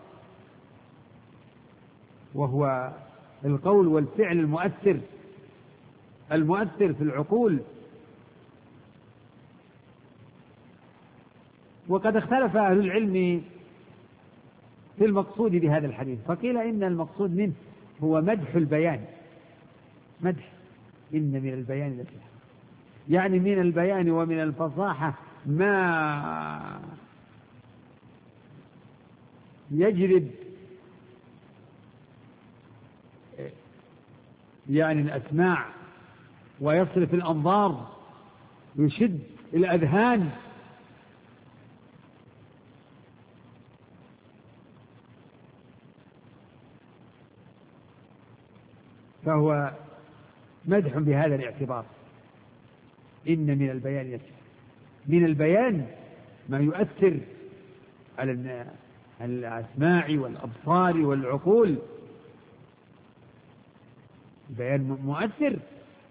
وهو القول والفعل المؤثر في العقول. وقد اختلف أهل العلم في المقصود بهذا الحديث، فقيل إن المقصود منه هو مدح البيان، مدح إن من البيان لسحرا، يعني من البيان ومن الفصاحة ما يجلب يعني الأسماع ويصرف الأنظار ويشد الأذهان. فهو مدح بهذا الاعتبار. إن من البيان لسحرا، من البيان ما يؤثر على الأسماع والأبصار والعقول، البيان مؤثر.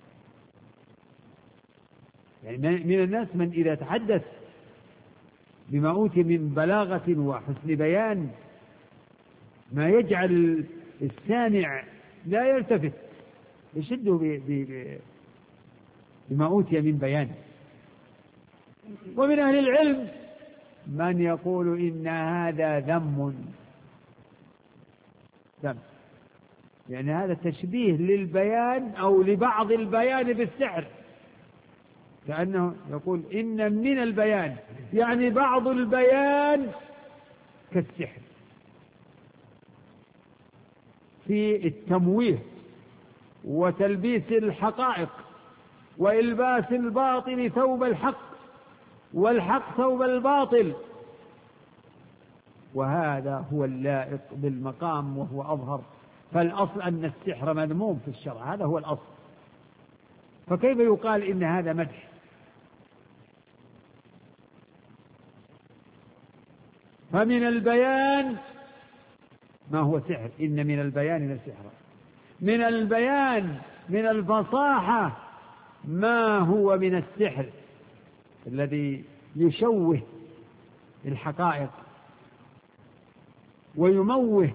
يعني من الناس من إذا تحدث بما أوتي من بلاغة وحسن بيان ما يجعل السامع لا يلتفت، يشده بما أوتي من بيان. ومن أهل العلم من يقول إن هذا ذم، يعني هذا تشبيه للبيان أو لبعض البيان بالسحر، كأنه يقول إن من البيان يعني بعض البيان كالسحر في التمويه وتلبيس الحقائق وإلباس الباطل ثوب الحق والحق ثوب الباطل، وهذا هو اللائق بالمقام وهو أظهر. فالأصل أن السحر مذموم في الشرع، هذا هو الأصل، فكيف يقال إن هذا مدح؟ فمن البيان ما هو سحر، إن من البيان لسحرا. من البيان من الفصاحة ما هو من السحر الذي يشوه الحقائق ويموه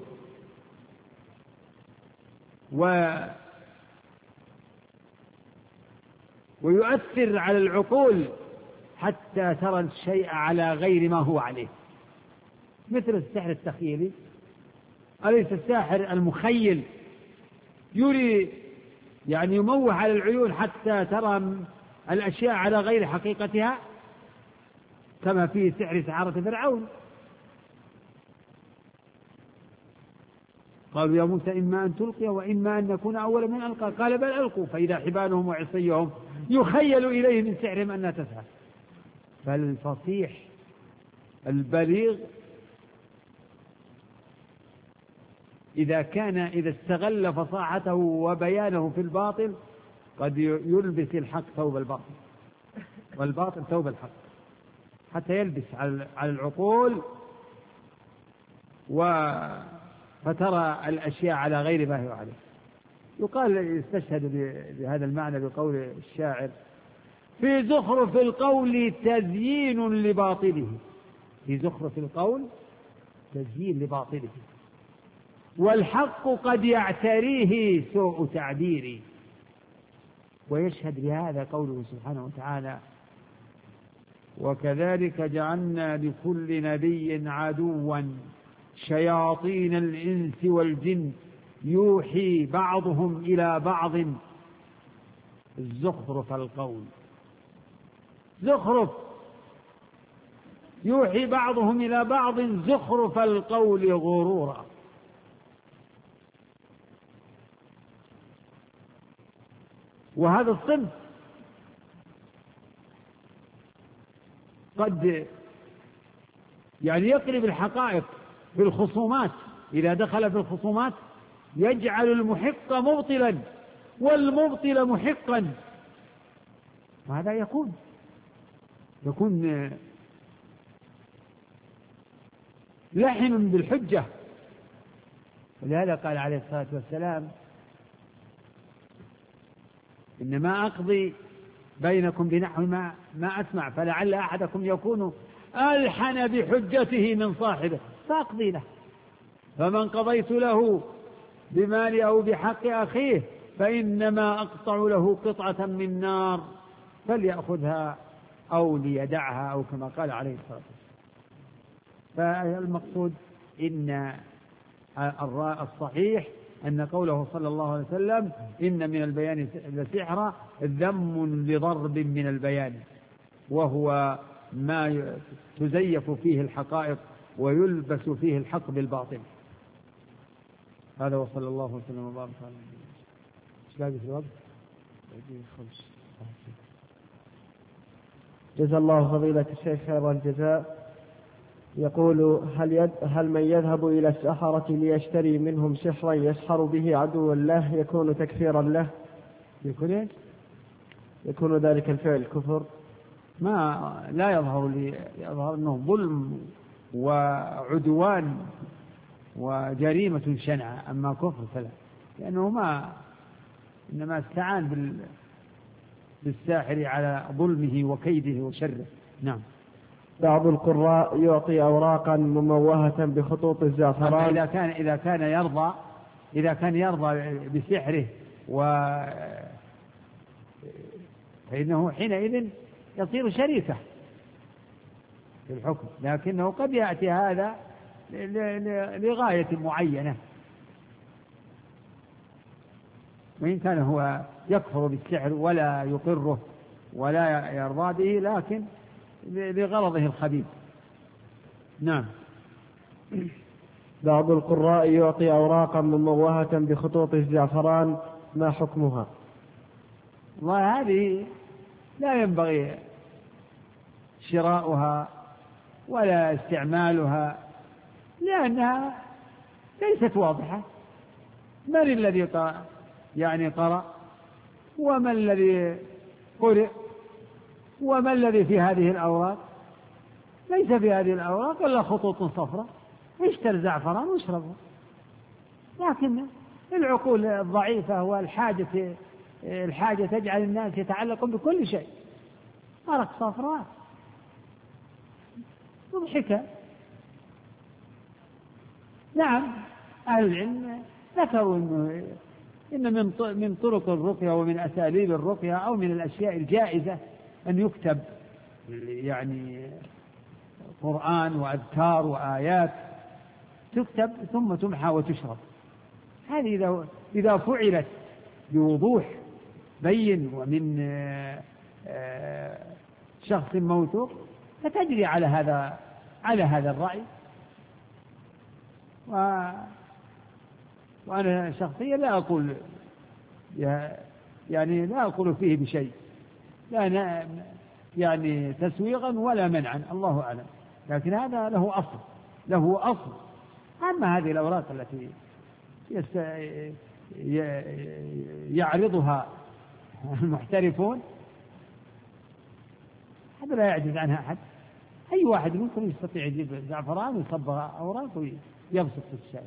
ويؤثر على العقول حتى ترى الشيء على غير ما هو عليه، مثل السحر التخيلي. أليس الساحر المخيل يري يعني يموه على العيون حتى ترى الأشياء على غير حقيقتها، كما في سحر سحرة فرعون. قالوا يا موسى إما أن تلقي وإما أن نكون أول من ألقى، قال بل ألقوا فإذا حبالهم وعصيهم يخيل إليه من سحرهم أنها تسعى. فالفصيح البليغ إذا استغل فصاحته وبيانه في الباطل قد يلبس الحق ثوب الباطل والباطل ثوب الحق، حتى يلبس على العقول فترى الأشياء على غير ما هي عليه. يقال يستشهد بهذا المعنى بقول الشاعر: في زخرف القول تزيين لباطله، في زخرف القول تزيين لباطله، والحق قد يعتريه سوء تعبيري. ويشهد بهذا قوله سبحانه وتعالى: وكذلك جعلنا لكل نبي عدوا شياطين الإنس والجن يوحي بعضهم إلى بعض زخرف القول. زخرف يوحي بعضهم إلى بعض زخرف القول غرورا. وهذا الصنف قد يعني يقلب الحقائق في الخصومات، إذا دخل في الخصومات يجعل المحق مبطلا والمبطل محقا، وهذا يكون لحن بالحجة. ولهذا قال عليه الصلاة والسلام: إنما أقضي بينكم بنحو ما أسمع، فلعل أحدكم يكون ألحن بحجته من صاحبه فأقضي له، فمن قضيت له بمال أو بحق أخيه فإنما أقطع له قطعة من نار فليأخذها أو ليدعها، أو كما قال عليه الصلاة والسلام. فالمقصود إن الصحيح أن قوله صلى الله عليه وسلم: إن من البيان لسحرا ذم لضرب من البيان، وهو ما تزيف فيه الحقائق ويلبس فيه الحق بالباطل. هذا وصلى الله وسلم وبارك على نبينا. ايش باقي في الوقت؟ جزا الله فضيلة الشيخ خير الجزاء. يقول: هل من يذهب إلى السحرة ليشتري منهم سحرا يسحر به عدوا له يكون تكفيرا له؟ يكون ذلك الفعل كفر؟ ما لا يظهر أنه ظلم وعدوان وجريمة شنعة، أما كفر فلا، لأنه إنما استعان بالساحر على ظلمه وكيده وشره. نعم. بعض القراء يعطي أوراقا مموهة بخطوط الزعفران. إذا كان يرضى بسحره فإنه حينئذ يصير شريكه في الحكم، لكنه قد يأتي هذا لغاية معينة، وإن كان هو يكفر بالسحر ولا يقره ولا يرضى به، لكن لغرضه الخبيث. نعم. بعض القراء يعطي أوراقا مموهة بخطوط الزعفران، ما حكمها؟ وهذه لا ينبغي شراؤها ولا استعمالها، لأنها ليست واضحة. من الذي قرأ، وما الذي قرئ، وما الذي في هذه الأوراق؟ ليس في هذه الأوراق إلا خطوط صفراء. اشتر زعفران واشربه. لكن العقول الضعيفة والحاجة تجعل الناس يتعلقون بكل شيء. ورق صفراء مضحكة. نعم، أهل العلم ذكروا إن من طرق الرقية ومن أساليب الرقية أو من الأشياء الجائزة أن يكتب يعني قرآن وأذكار وآيات تكتب ثم تمحى وتشرب. هذه إذا فعلت بوضوح بين ومن شخص موثوق فتجري على هذا الرأي. وأنا شخصيا لا أقول يعني لا أقول فيه بشيء، لا يعني تسويغا ولا منعا، الله أعلم، لكن هذا له أصل. أما هذه الأوراق التي يعرضها المحترفون هذا لا يعجز عنها أحد. أي واحد منكم يستطيع يجيب زعفران ويصبغ أوراق ويبسط في الشارع.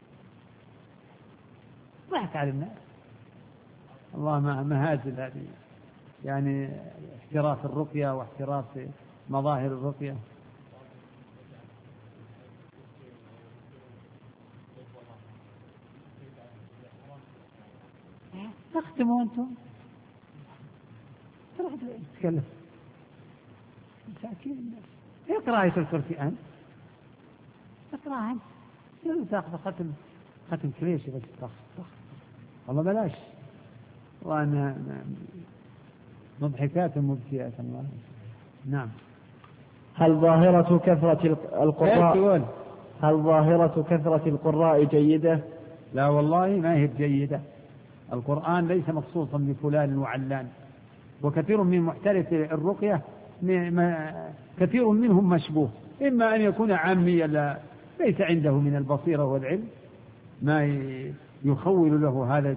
ضحك على الناس. الله مهازل هذه، يعني احتراف الرقية واحتراف مظاهر الرقية. تختموا أنتم تروح تتكلم مساكين الناس. اقرأ آية الكرسي أنت، اقرأها أنت، تأخذ ختم كليشي بس تأخذ والله بلاش. وأنا مضحكات مبكيات الله. نعم. هل ظاهرة كثرة القراء جيدة؟ لا والله ما هي جيدة. القرآن ليس مخصوصا بفلان وعلان، وكثير من محترف الرقية كثير منهم مشبوه، إما أن يكون عاميا ليس عنده من البصيرة والعلم ما يخول له هذا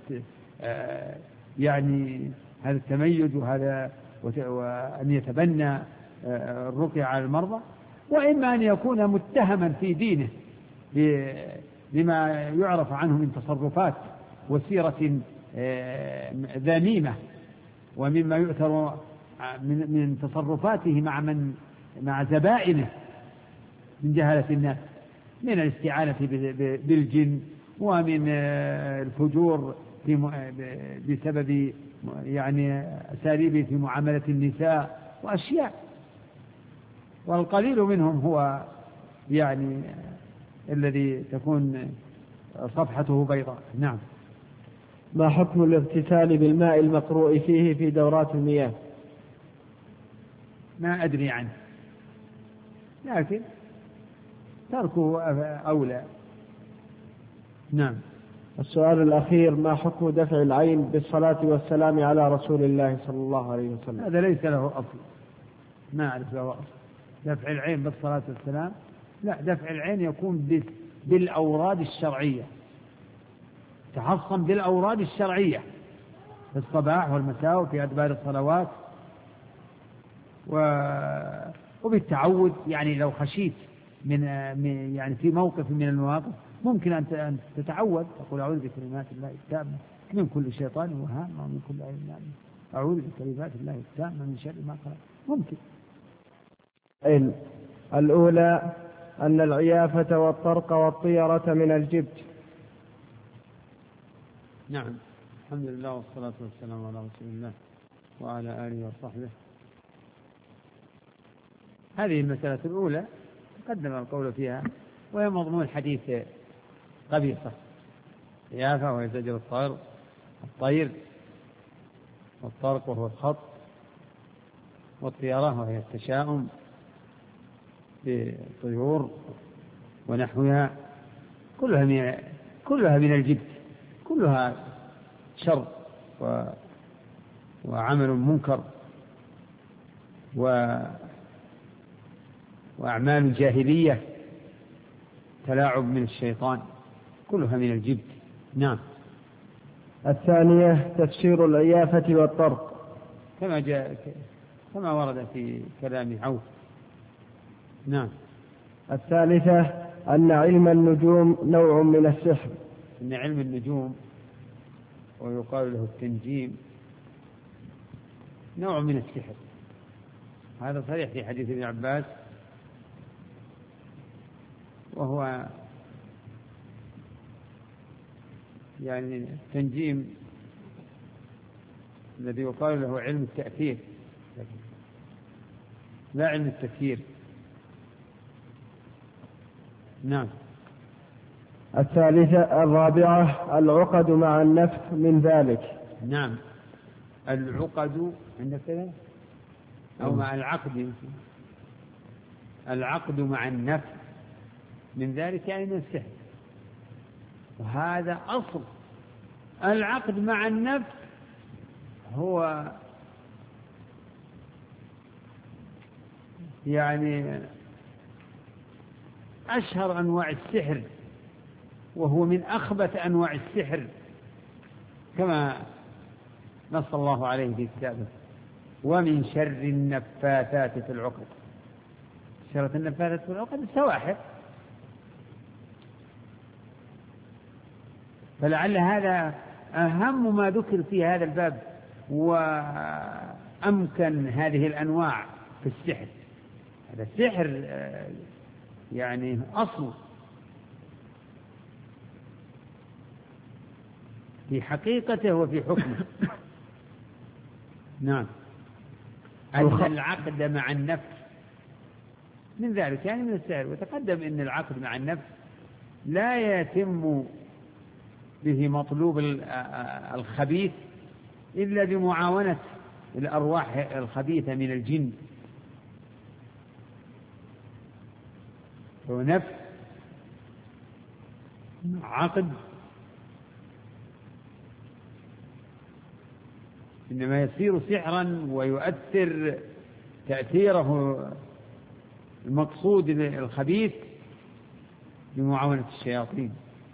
يعني هذا التميز وأن يتبنى الرقية على المرضى، وإما أن يكون متهما في دينه بما يعرف عنه من تصرفات وسيرة ذميمة، ومما يؤثر من تصرفاته مع زبائنه من جهالة الناس، من الاستعانة بالجن، ومن الفجور بسبب يعني أساليب في معاملة النساء وأشياء. والقليل منهم هو يعني الذي تكون صفحته بيضاء. نعم. ما حكم الاغتسال بالماء المقروء فيه في دورات المياه؟ ما أدري عنه، لكن تركه أولى. نعم. السؤال الأخير: ما حكم دفع العين بالصلاة والسلام على رسول الله صلى الله عليه وسلم؟ هذا ليس له أصل، ما أعرف له أصل. دفع العين بالصلاة والسلام لا، دفع العين يكون بالأوراد الشرعية، تحصن بالأوراد الشرعية في الصباح والمساء وفي أدبار الصلوات، وبالتعود. يعني لو خشيت يعني في موقف من المواقف ممكن أن تتعود، تقول أعوذ بكلمات الله التامة من كل شيطان وهامة ومن كل عين لامة، أعوذ بكلمات الله التامة من شر ما خلق. ممكن. الأولى أن العيافة والطرق والطيرة من الجبت. نعم. الحمد لله والصلاة والسلام على رسول الله وعلى آله وصحبه. هذه المسألة الأولى تقدم القول فيها، وهي مضمون حديث قبيصة: عيافة وهي زجر الطير، والطرق وهو الخط، والطيرة وهي التشاؤم بالطيور ونحوها، كلها من الجبت، كلها شر وعمل منكر وأعمال جاهلية، تلاعب من الشيطان، كلها من الجبت. نعم. الثانية تفسير العيافة والطرق كما ورد في كلام عوف. نعم. الثالثة أن علم النجوم نوع من السحر. إن علم النجوم ويقال له التنجيم نوع من السحر، هذا صريح في حديث ابن عباس، وهو يعني التنجيم الذي يقال له علم التأثير، لا علم التفكير. نعم. الرابعة العقد مع النفخ من ذلك. نعم، العقد عندك كذا أو مع العقد يمكن. العقد مع النفخ من ذلك يعني من السحر، وهذا أصل. العقد مع النفخ هو يعني أشهر أنواع السحر، وهو من أخبث أنواع السحر كما نص الله عليه في كتابه: ومن شر النفاثات في العقد. شر النفاثات في العقد السواحر. فلعل هذا أهم ما ذكر في هذا الباب، وأمكن هذه الأنواع في السحر. هذا السحر يعني أصل في حقيقته وفي حكمه. نعم. أن العقد مع النفس من ذلك يعني من السحر. وتقدم أن العقد مع النفس لا يتم به مطلوب الخبيث إلا بمعاونة الأرواح الخبيثة من الجن. ونفس عقد إنما يصير سحرا ويؤثر تأثيره المقصود الخبيث بمعاونة الشياطين.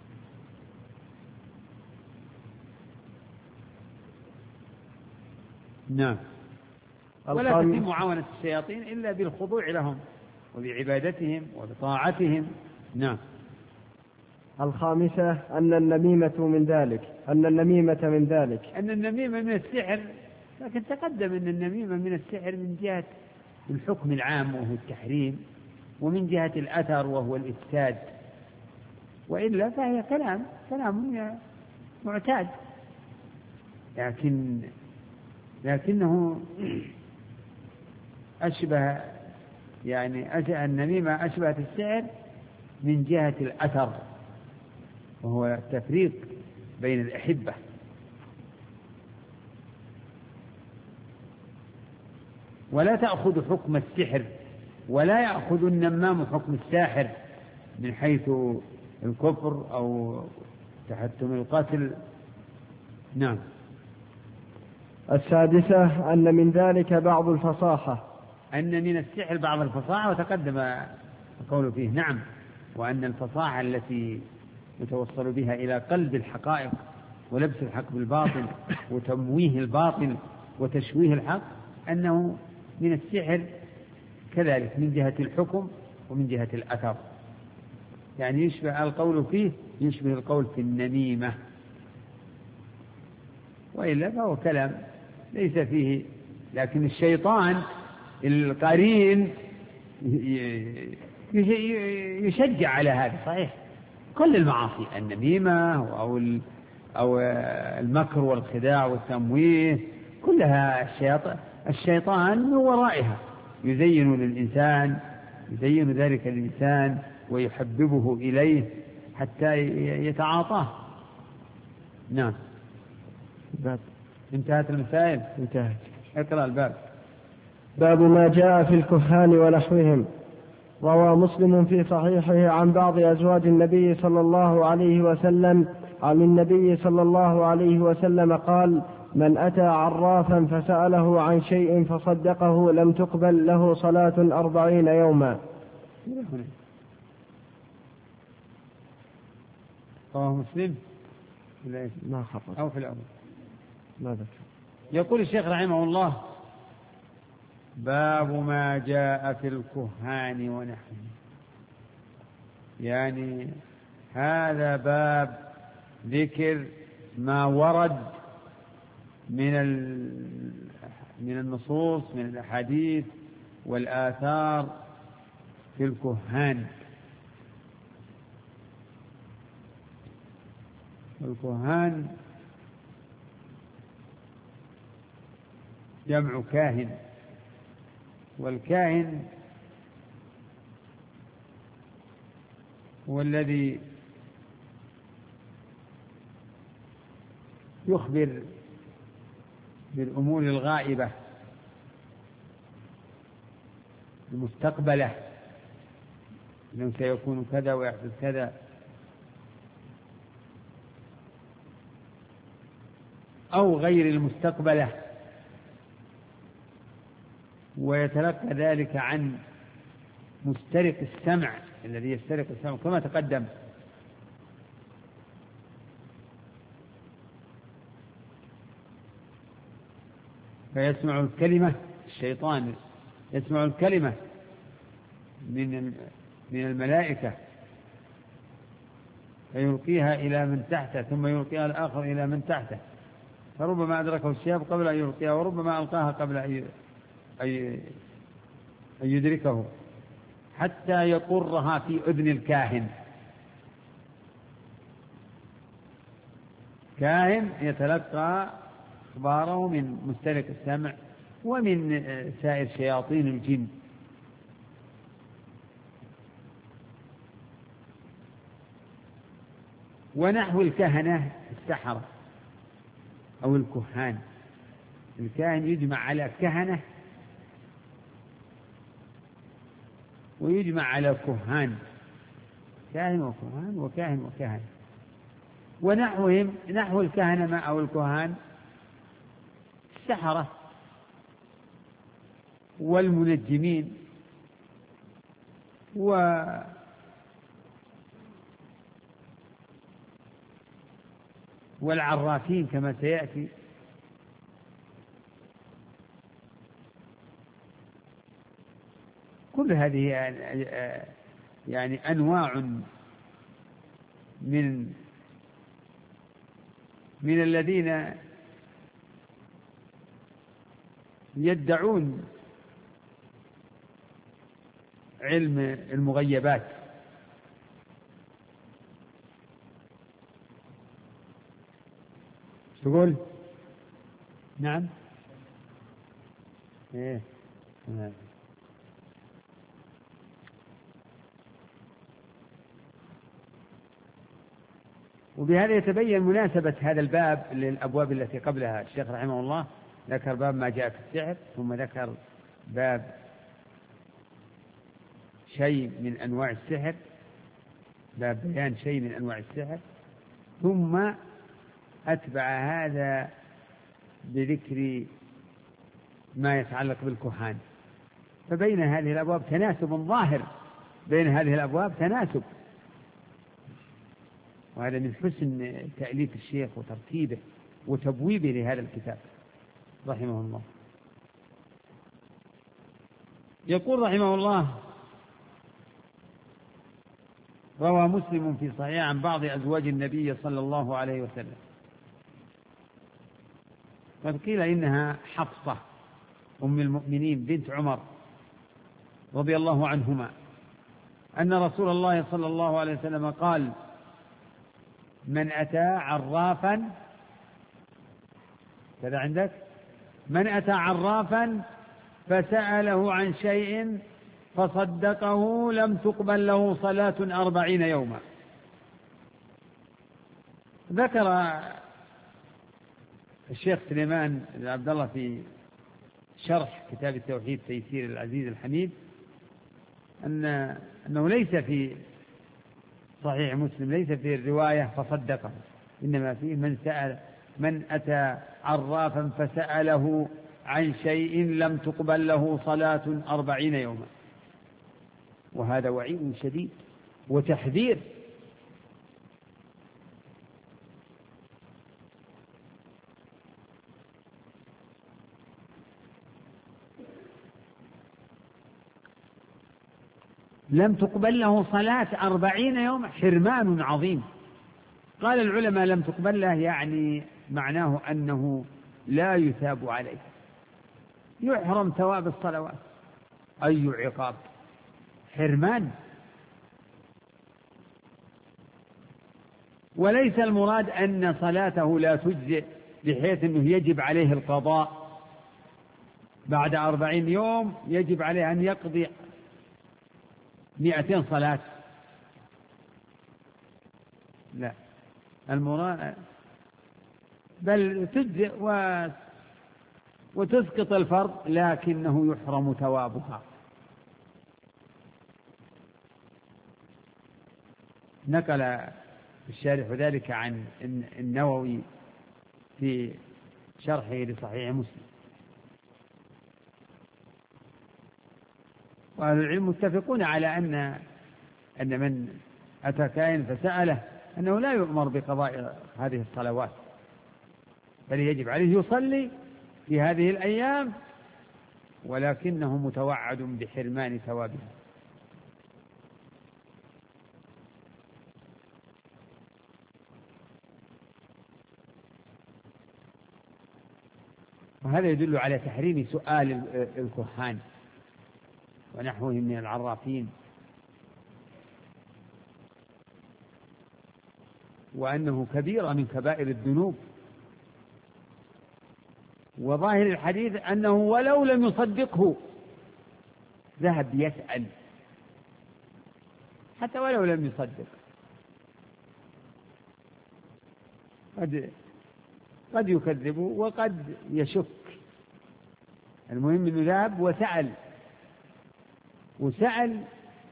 نعم. ولا تتم معاونة الشياطين إلا بالخضوع لهم وبعبادتهم وبطاعتهم. نعم. الخامسة أن النميمة من ذلك. أن النميمة من السحر، لكن تقدم أن النميمة من السحر من جهة الحكم العام وهو التحريم، ومن جهة الأثر وهو الإفساد، وإلا فهي كلام معتاد، لكنه أشبه يعني النميمة أشبهت السحر من جهة الأثر وهو التفريق بين الأحبة. ولا تأخذ حكم السحر، ولا يأخذ النمام حكم الساحر من حيث الكفر أو تحتم القتل. نعم. السادسة أن من ذلك بعض الفصاحة. أن من السحر بعض الفصاحة، وتقدم القول فيه. نعم. وأن الفصاحة التي يتوصل بها إلى قلب الحقائق ولبس الحق بالباطل وتمويه الباطل وتشويه الحق، أنه من السحر كذلك من جهة الحكم ومن جهة الأثر. يعني يشبه القول فيه يشبه القول في النميمة، وإلا فهو كلام ليس فيه. لكن الشيطان القرين يشجع على هذا. صحيح كل المعاصي، النميمة أو المكر والخداع والتمويه، كلها الشيطان من ورائها يزين ذلك الإنسان ويحببه إليه حتى يتعاطاه. نعم. انتهت المسائل. انتهت. اقرأ الباب. باب ما جاء في الكهان ونحوهم. روى مسلم في صحيحه عن بعض أزواج النبي صلى الله عليه وسلم عن النبي صلى الله عليه وسلم قال: من أتى عرافا فسأله عن شيء فصدقه لم تقبل له صلاة 40 يوما. رواه مسلم ما خطأ أو في الأول ما ذكر. يقول الشيخ رحمه الله: باب ما جاء في الكهان ونحوهم. يعني هذا باب ذكر ما ورد من النصوص من الأحاديث والآثار في الكهان. الكهان جمع كاهن، والكاهن هو الذي يخبر بالأمور الغائبة المستقبلة، إنه سيكون كذا ويحدث كذا، أو غير المستقبلة، ويتلقى ذلك عن مسترق السمع الذي يسترق السمع كما تقدم. فيسمع الكلمة، الشيطان يسمع الكلمة من الملائكة فيلقيها إلى من تحته، ثم يلقيها الآخر إلى من تحته، فربما أدركه الشهاب قبل أن يلقيها، وربما ألقاها قبل أن يدركه، حتى يقرها في أذن الكاهن. كاهن يتلقى أخباره من مسترق السمع ومن سائر شياطين الجن. ونحو الكهنة السحرة أو الكهان، الكاهن يجمع على كهنة ويجمع على كهان، كاهن وكهان وكاهن وكهن. ونحوهم نحو الكهنة أو الكهان السحرة والمنجمين والعرافين كما سيأتي. كل هذه يعني أنواع من الذين يدعون علم المغيبات. تقول نعم ايه وبهذا يتبين مناسبة هذا الباب للأبواب التي قبلها. الشيخ رحمه الله ذكر باب ما جاء في السحر، ثم ذكر باب شيء من أنواع السحر، باب بيان شيء من أنواع السحر، ثم أتبع هذا بذكر ما يتعلق بالكهان. فبين هذه الأبواب تناسب ظاهر، بين هذه الأبواب تناسب، وهذا من حسن تأليف الشيخ وترتيبه وتبويبه لهذا الكتاب رحمه الله. يقول رحمه الله: روى مسلم في صحيح عن بعض أزواج النبي صلى الله عليه وسلم، قد قيل إنها حفصة أم المؤمنين بنت عمر رضي الله عنهما، أن رسول الله صلى الله عليه وسلم قال: من أتى عرافا، كذا عندك، من أتى عرافا فسأله عن شيء فصدقه لم تقبل له صلاة 40 يوما. ذكر الشيخ سليمان بن عبد الله في شرح كتاب التوحيد تيسير العزيز الحميد أنه ليس في صحيح مسلم، ليس في الرواية فصدقه، إنما فيه من أتى عرافا فسأله عن شيء لم تقبل له صلاة 40 يوما. وهذا وعيد شديد وتحذير. لم تقبل له صلاة 40 يوم، حرمان عظيم. قال العلماء لم تقبل له يعني معناه أنه لا يثاب عليه، يحرم ثواب الصلوات. أي عقاب، حرمان. وليس المراد أن صلاته لا تجزئ بحيث أنه يجب عليه القضاء، بعد 40 يوم يجب عليه أن يقضي 200 صلاة. لا، المراد بل تجزئ وتسقط الفرض، لكنه يحرم ثوابها. نقل الشارح ذلك عن النووي في شرحه لصحيح مسلم. وأهل العلم متفقون على أن من أتى كاهن فسأله أنه لا يؤمر بقضاء هذه الصلوات، بل يجب عليه يصلي في هذه الأيام، ولكنه متوعد بحرمان ثوابها. وهذا يدل على تحريم سؤال الكهان ونحوهم من العرافين، وأنه كبيرة من كبائر الذنوب. وظاهر الحديث أنه ولو لم يصدقه ذهب يسأل، حتى ولو لم يصدق. قد يكذب وقد يشك، المهم أنه ذهب وسأل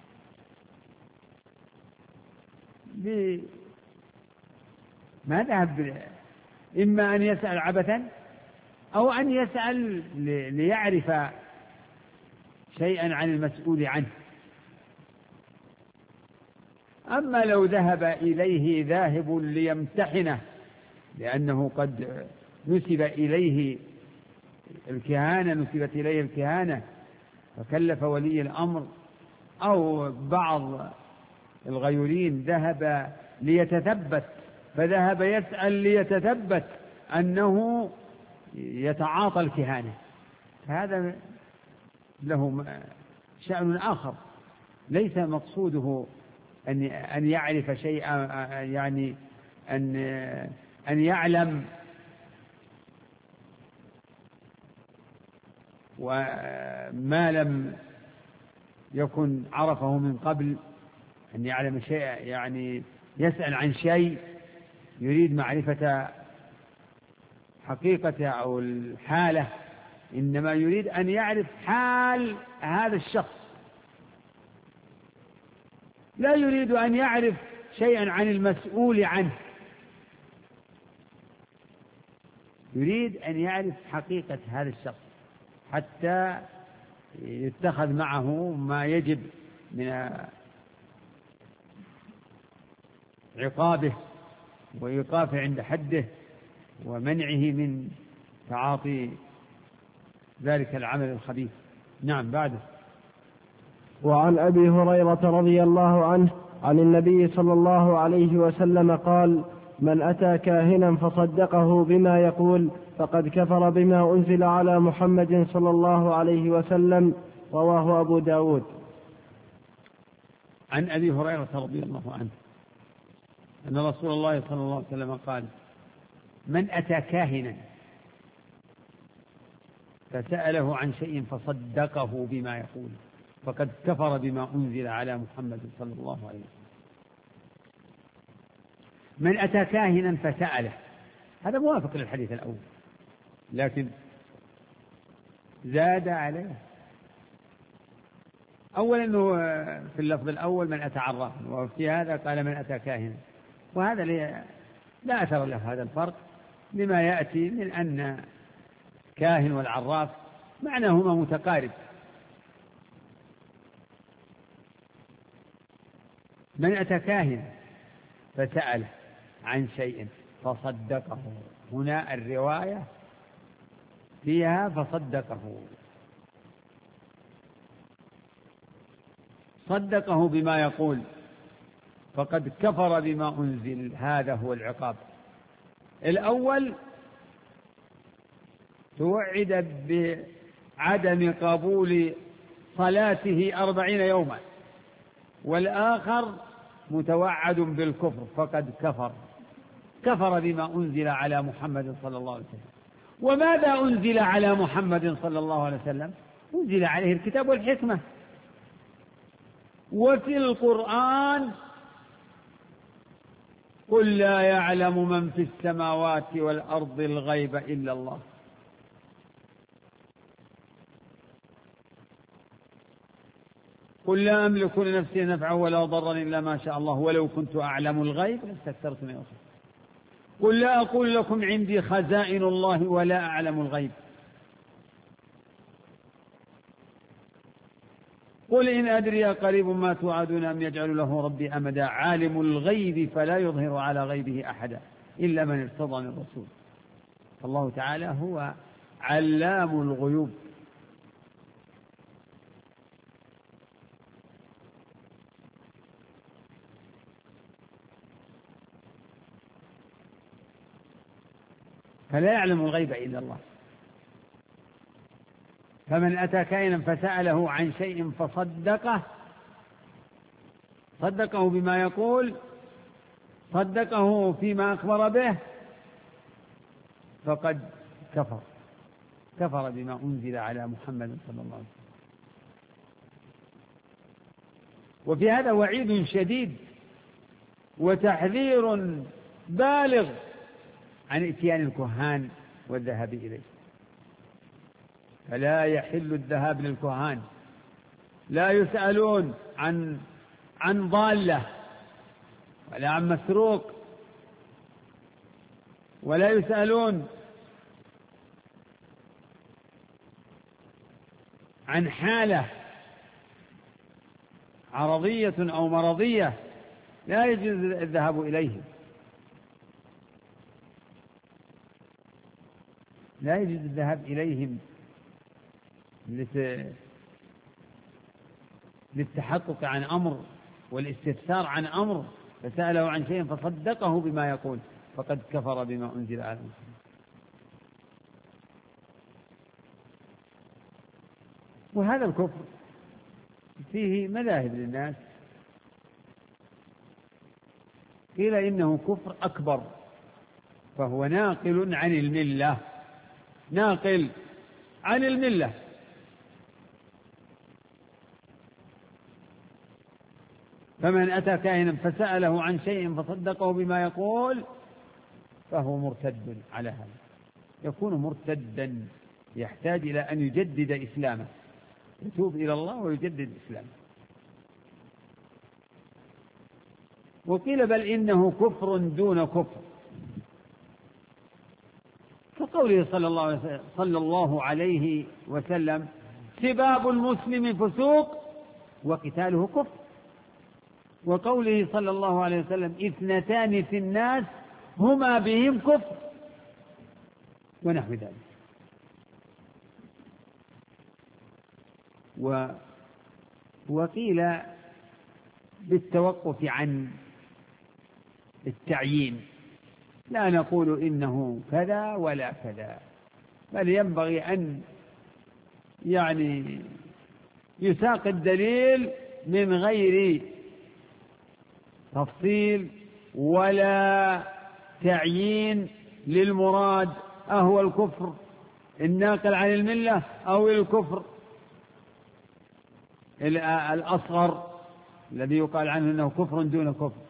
ما ذهب إما أن يسأل عبثا أو أن يسأل ليعرف شيئا عن المسؤول عنه. أما لو ذهب إليه ذاهب ليمتحنه لأنه قد نسبت إليه الكهانة فكلف ولي الأمر أو بعض الغيورين ذهب ليتثبت، فذهب يسأل ليتثبت أنه يتعاطى الكهانة، هذا له شأن آخر، ليس مقصوده أن يعرف شيئا، يعني أن يعلم وما لم يكن عرفه من قبل، أن يعلم شيء، يعني يسأل عن شيء يريد معرفة حقيقة أو الحالة، إنما يريد أن يعرف حال هذا الشخص، لا يريد أن يعرف شيئا عن المسؤول عنه، يريد أن يعرف حقيقة هذا الشخص حتى يتخذ معه ما يجب من عقابه وإيقافه عند حده ومنعه من تعاطي ذلك العمل الخبيث. نعم، بعده. وعن أبي هريرة رضي الله عنه عن النبي صلى الله عليه وسلم قال: من أتى كاهنا فصدقه بما يقول فقد كفر بما أنزل على محمد صلى الله عليه وسلم. رواه أبو داود. عن أبي هريرة رضي الله عنه أن رسول الله صلى الله عليه وسلم قال: من أتى كاهنا فسأله عن شيء فصدقه بما يقول فقد كفر بما أنزل على محمد صلى الله عليه وسلم. من أتى كاهنا فسأله، هذا موافق للحديث الأول، لكن زاد عليه. أولا أنه في اللفظ الأول من أتى عرافا، وفي هذا قال من أتى كاهنا، وهذا لا أثر له هذا الفرق لما يأتي من أن كاهن والعراف معناهما متقارب. من أتى كاهنا فسأله عن شيء فصدقه، هنا الرواية فيها صدقه بما يقول فقد كفر بما أنزل، هذا هو العقاب. الأول توعد بعدم قبول صلاته 40 يوما، والآخر متوعد بالكفر فقد كفر بما أنزل على محمد صلى الله عليه وسلم. وماذا أنزل على محمد صلى الله عليه وسلم؟ أنزل عليه الكتاب والحكمة. وفي القرآن قل لا يعلم من في السماوات والأرض الغيب إلا الله. قل لا أملك لنفسي نفعا ولا ضرا إلا ما شاء الله ولو كنت أعلم الغيب لاستكثرت من الخير. قل لا أقول لكم عندي خزائن الله ولا أعلم الغيب. قل إن أدري قريب ما توعدون أم يجعل له ربي أمدا عالم الغيب فلا يظهر على غيبه أحدا إلا من ارتضى من رسول. الله تعالى هو علام الغيوب. فلا يعلم الغيب إلا الله. فمن أتى كائنا فسأله عن شيء صدقه بما يقول، صدقه فيما أخبر به، فقد كفر بما أنزل على محمد صلى الله عليه وسلم. وفي هذا وعيد شديد وتحذير بالغ عن إتيان الكهان والذهاب إليه. فلا يحل الذهاب للكهان، لا يسألون عن ضالة ولا عن مسروق، ولا يسألون عن حالة عرضية أو مرضية، لا يجوز الذهاب إليهم، لا يجوز الذهاب إليهم للتحقق عن أمر والاستفسار عن أمر، فسأله عن شيء فصدقه بما يقول فقد كفر بما أنزل على محمد. وهذا الكفر فيه مذاهب للناس. قيل إنه كفر أكبر فهو ناقل عن الملة، ناقل عن الملة. فمن أتى كاهنا فسأله عن شيء فصدقه بما يقول فهو مرتد على هذا، يكون مرتدا، يحتاج إلى أن يجدد إسلامه، يتوب إلى الله ويجدد إسلامه. وقيل بل إنه كفر دون كفر، كقوله صلى الله عليه وسلم سباب المسلم فسوق وقتاله كفر، وقوله صلى الله عليه وسلم اثنتان في الناس هما بهم كفر، ونحو ذلك. وقيل بالتوقف عن التعيين، لا نقول إنه كذا ولا كذا، بل ينبغي أن يساق الدليل من غير تفصيل ولا تعيين للمراد، أهو الكفر الناقل عن الملة أو الكفر الأصغر الذي يقال عنه أنه كفر دون كفر.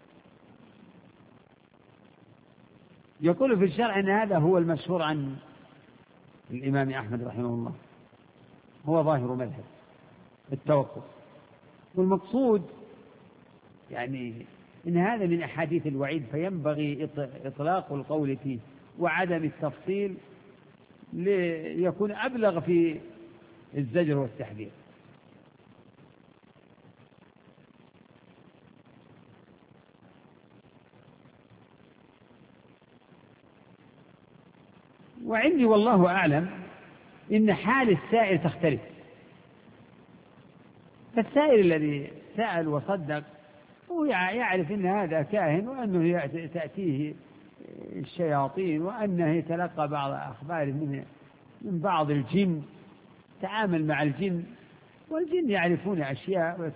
يقول في الشرع أن هذا هو المشهور عن الإمام أحمد رحمه الله، هو ظاهر مذهب التوقف. والمقصود إن هذا من أحاديث الوعيد، فينبغي إطلاق القول فيه وعدم التفصيل ليكون أبلغ في الزجر والتحذير. وعندي والله أعلم إن حال السائل تختلف. فالسائل الذي سأل وصدق هو يعرف أن هذا كاهن، وأنه تأتيه الشياطين، وأنه يتلقى بعض أخبار من بعض الجن، تعامل مع الجن، والجن يعرفون أشياء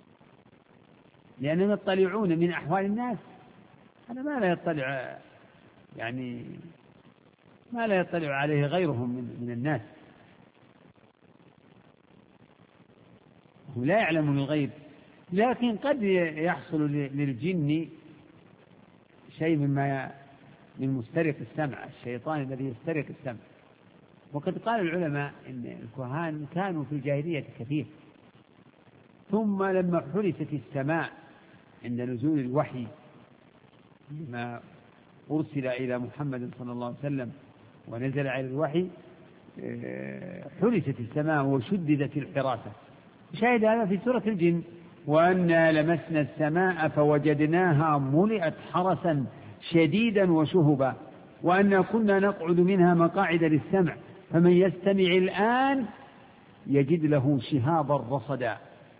لأنهم يطلعون من أحوال الناس، هذا ما لا يطلع يعني ما لا يطلع عليه غيرهم من الناس، هم لا يعلمون الغيب، لكن قد يحصل للجن شيء من مسترق السمع، الشيطان الذي يسترق السمع. وقد قال العلماء إن الكهان كانوا في الجاهلية كثير، ثم لما حرست السماء عند نزول الوحي لما أرسل إلى محمد صلى الله عليه وسلم ونزل على الوحي، حرست السماء وشددت الحراسة. شاهد هذا في سورة الجن: وأنا لمسنا السماء فوجدناها ملئت حرسا شديدا وشهبا وأنا كنا نقعد منها مقاعد للسمع فمن يستمع الآن يجد له شهابا رصدا.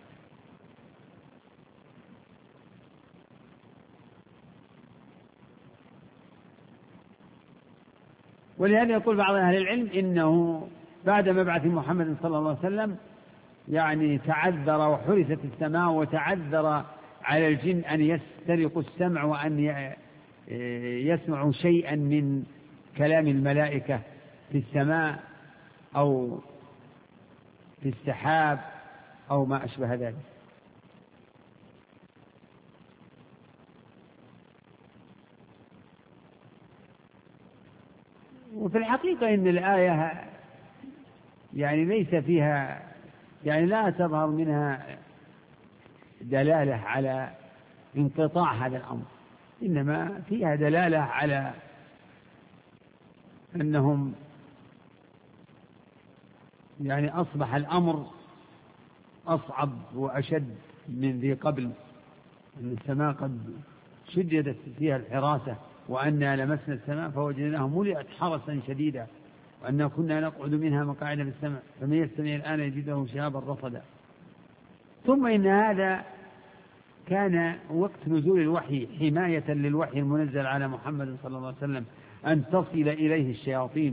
ولهذا يقول بعض أهل العلم إنه بعد مبعث محمد صلى الله عليه وسلم يعني تعذر وحرست السماء وتعذر على الجن أن يسترقوا السمع وأن يسمعوا شيئا من كلام الملائكة في السماء أو في السحاب أو ما أشبه ذلك. وفي الحقيقة إن الآية يعني ليس فيها، يعني لا تظهر منها دلالة على انقطاع هذا الأمر، إنما فيها دلالة على أنهم يعني أصبح الأمر أصعب وأشد من ذي قبل، أن السماء قد شددت فيها الحراسة وأنا لمسنا السماء فوجدناها ملئت حرسا شديدا وأنا كنا نقعد منها مقاعد للسمع فمن يستمع الآن يجد له شهابا رصدا. ثم إن هذا كان وقت نزول الوحي حماية للوحي المنزل على محمد صلى الله عليه وسلم أن تصل إليه الشياطين.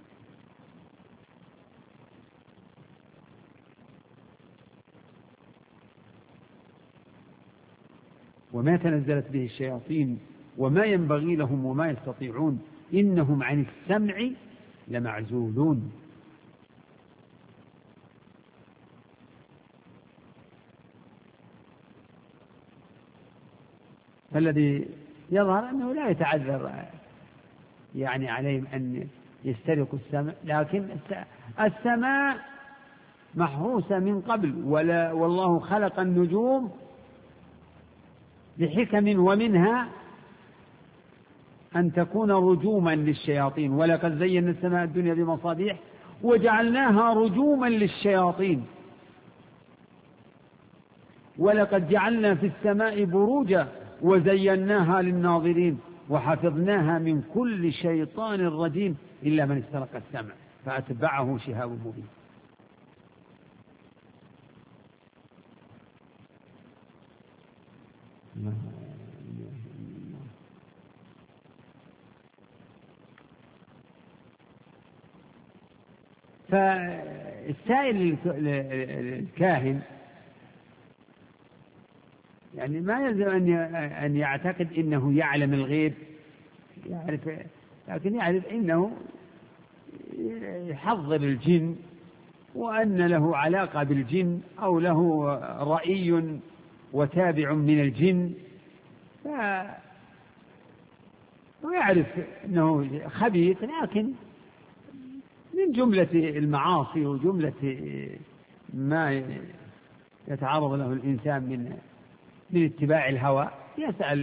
وما تنزلت به الشياطين وما ينبغي لهم وما يستطيعون إنهم عن السمع لمعزولون. فالذي يظهر أنه لا يتعذر يعني عليهم أن يسترقوا السمع، لكن السماء محروسة من قبل، والله خلق النجوم بحكم ومنها أن تكون رجوما للشياطين. ولقد زينا السماء الدنيا بمصابيح وجعلناها رجوما للشياطين ولقد جعلنا في السماء بروجا وزيناها للناظرين وحفظناها من كل شيطان رجيم إلا من استرق السمع فأتبعه شهاب مبين. فالسائل الكاهن يعني ما يلزم أن يعتقد إنه يعلم الغيب، يعرف، لكن يعرف إنه يحضر الجن وأن له علاقة بالجن أو له رأي وتابع من الجن، ويعرف أنه خبيث، لكن من جملة المعاصي وجملة ما يتعرض له الإنسان من اتباع الهوى يسأل،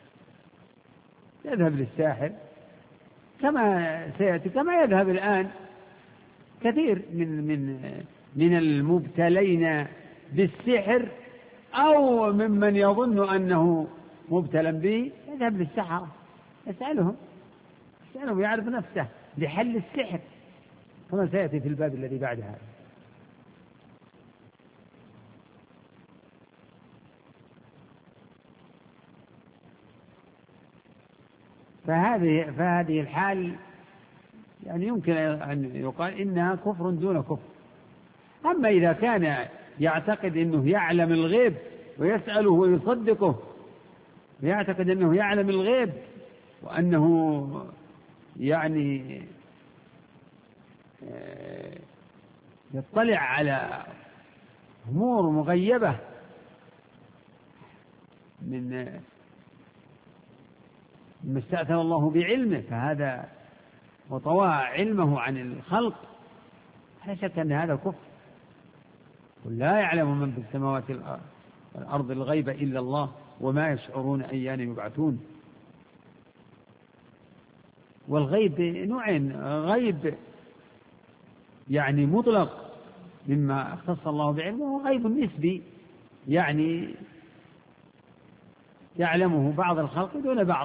يذهب للساحر كما سيأتي، كما يذهب الآن كثير من المبتلين بالسحر أو ممن يظن أنه مبتلا به يذهب للسحرة يسألهم يعرف نفسه لحل السحر كما سيأتي في الباب الذي بعد هذا. فهذه الحال يعني يمكن أن يقال إنها كفر دون كفر. أما إذا كان يعتقد أنه يعلم الغيب ويسأله ويصدقه، ويعتقد أنه يعلم الغيب وأنه يعني يطلع على أمور مغيبة من ما استأثر الله بعلمه، فهذا وطوى علمه عن الخلق، لا شك أن هذا كفر. قل لا يعلم من في السماوات والأرض الغيب إلا الله وما يشعرون أيان يبعثون. والغيب نوعين: غيب يعني مطلق مما اختص الله بعلمه، وغيب نسبي يعني يعلمه بعض الخلق دون بعض.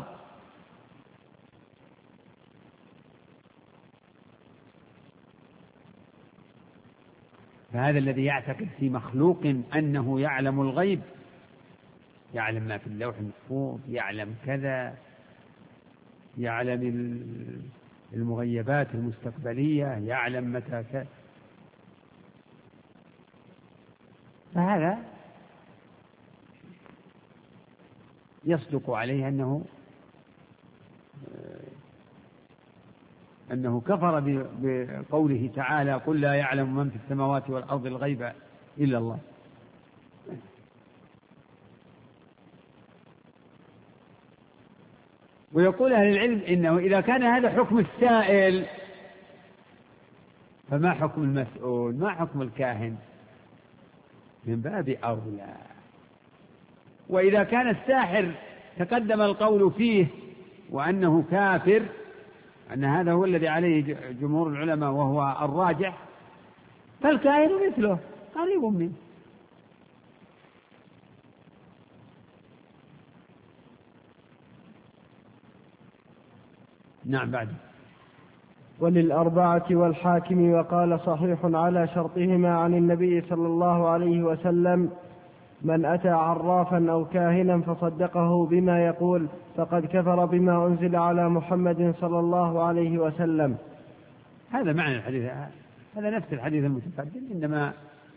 فهذا الذي يعتقد في مخلوق أنه يعلم الغيب، يعلم ما في اللوح المحفوظ، يعلم كذا، يعلم المغيبات المستقبلية، يعلم متى كذا، فهذا يصدق عليه أنه كفر بقوله تعالى: قل لا يعلم من في السماوات والأرض الغيب إلا الله. ويقول أهل العلم إنه إذا كان هذا حكم السائل فما حكم المسؤول؟ ما حكم الكاهن؟ من باب أولى. وإذا كان الساحر تقدم القول فيه وأنه كافر، أن هذا هو الذي عليه جمهور العلماء وهو الراجح، فالكاهن مثله قريب منه. نعم. بعد وللأربعة والحاكم وقال صحيح على شرطهما عن النبي صلى الله عليه وسلم: من أتى عرافا أو كاهنا فصدقه بما يقول فقد كفر بما أنزل على محمد صلى الله عليه وسلم. هذا معنى الحديث، هذا نفس الحديث المتقدم، إنما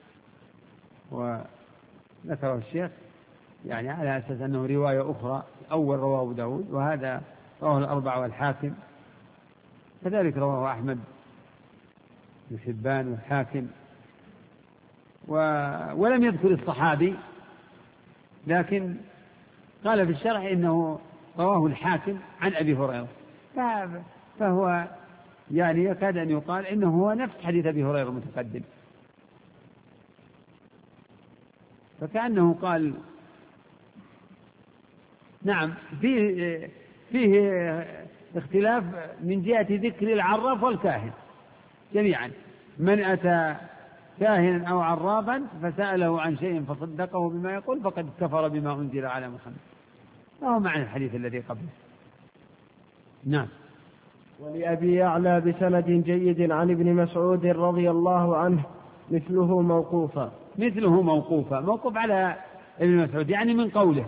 وذكره الشيخ يعني على أساس أنه رواية أخرى. أول رواه أبو داود، وهذا رواه الأربعة والحاكم، كذلك رواه أحمد بن حبان والحاكم، ولم يذكر الصحابي، لكن قال في الشرح إنه رواه الحاكم عن أبي هريرة، فهو يعني يكاد أن يقال إنه هو نفس حديث أبي هريرة المتقدم، فكأنه قال نعم فيه اختلاف من جهة ذكر العراف والكاهن جميعا. من أتى كاهنا أو عرافا فسأله عن شيء فصدقه بما يقول فقد كفر بما أنزل على محمد. وهو معنى الحديث الذي قبله. نعم. ولأبي يعلى بسند جيد عن ابن مسعود رضي الله عنه مثله موقوفا. موقوف على ابن مسعود يعني من قوله.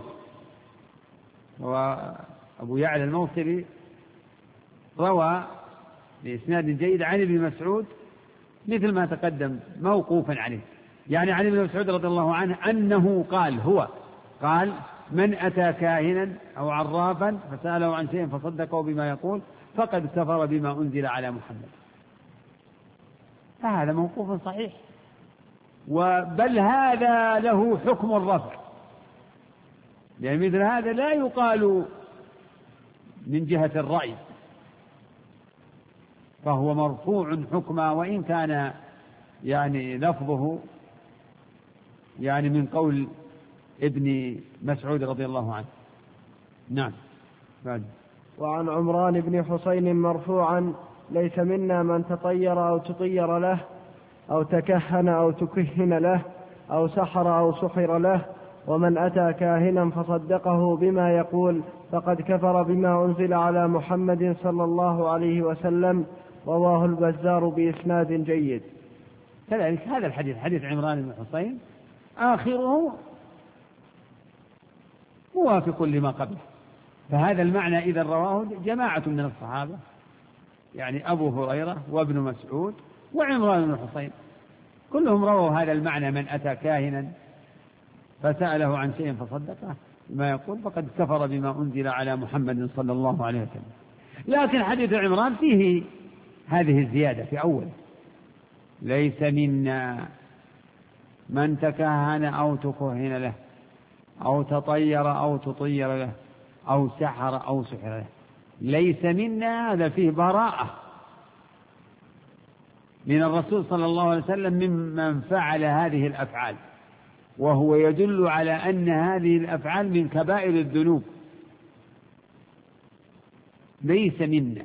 وأبو يعلى الموصلي روى بإسناد جيد عن ابن مسعود مثل ما تقدم موقوفا عليه، يعني عن ابن مسعود رضي الله عنه أنه قال من أتى كاهنا أو عرافا فسأله عن شيء فصدقه بما يقول فقد كفر بما أنزل على محمد. فهذا موقوف صحيح، بل هذا له حكم الرفع، يعني مثل هذا لا يقال من جهة الرأي، فهو مرفوع حكما، وإن كان يعني لفظه يعني من قول ابن مسعود رضي الله عنه. نعم. بعد. وعن عمران بن حسين مرفوعا: ليس منا من تطير أو تطير له أو تكهن أو تكهن له أو سحر أو سحر له، ومن أتى كاهنا فصدقه بما يقول فقد كفر بما أنزل على محمد صلى الله عليه وسلم. رواه البزار بإسناد جيد. كذلك هذا الحديث حديث عمران بن حسين آخره موافق لما قبله، فهذا المعنى إذا رواه جماعة من الصحابة، يعني أبو هريرة وابن مسعود وعمران بن حسين، كلهم رووا هذا المعنى: من أتى كاهنا فسأله عن شيء فصدقه، ما يقول فقد كفر بما أنزل على محمد صلى الله عليه وسلم. لكن حديث عمران فيه هذه الزيادة في أول: ليس منا من تكهن أو تكهن له أو تطير أو تطير له أو سحر أو سحر له. ليس منا، هذا فيه براءة من الرسول صلى الله عليه وسلم ممن فعل هذه الأفعال، وهو يدل على أن هذه الأفعال من كبائر الذنوب. ليس منا،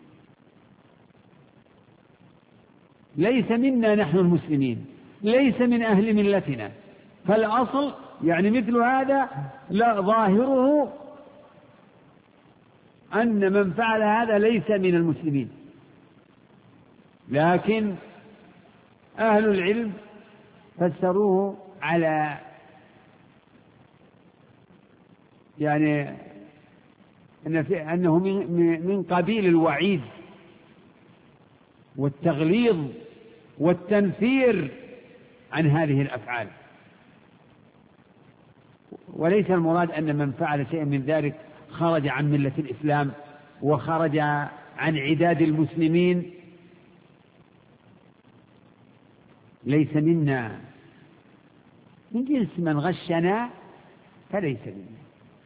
ليس منا نحن المسلمين، ليس من أهل ملتنا. فالأصل يعني مثل هذا لا، ظاهره أن من فعل هذا ليس من المسلمين. لكن أهل العلم فسروه على يعني أنه من قبيل الوعيد والتغليظ والتنفير عن هذه الأفعال، وليس المراد أن من فعل شيئا من ذلك خرج عن ملة الإسلام وخرج عن عداد المسلمين. ليس منا من جنس من غشنا فليس منا.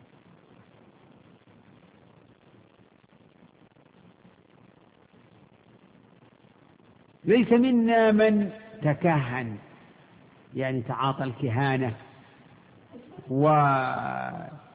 ليس منا من تكهن، يعني تعاطى الكهانة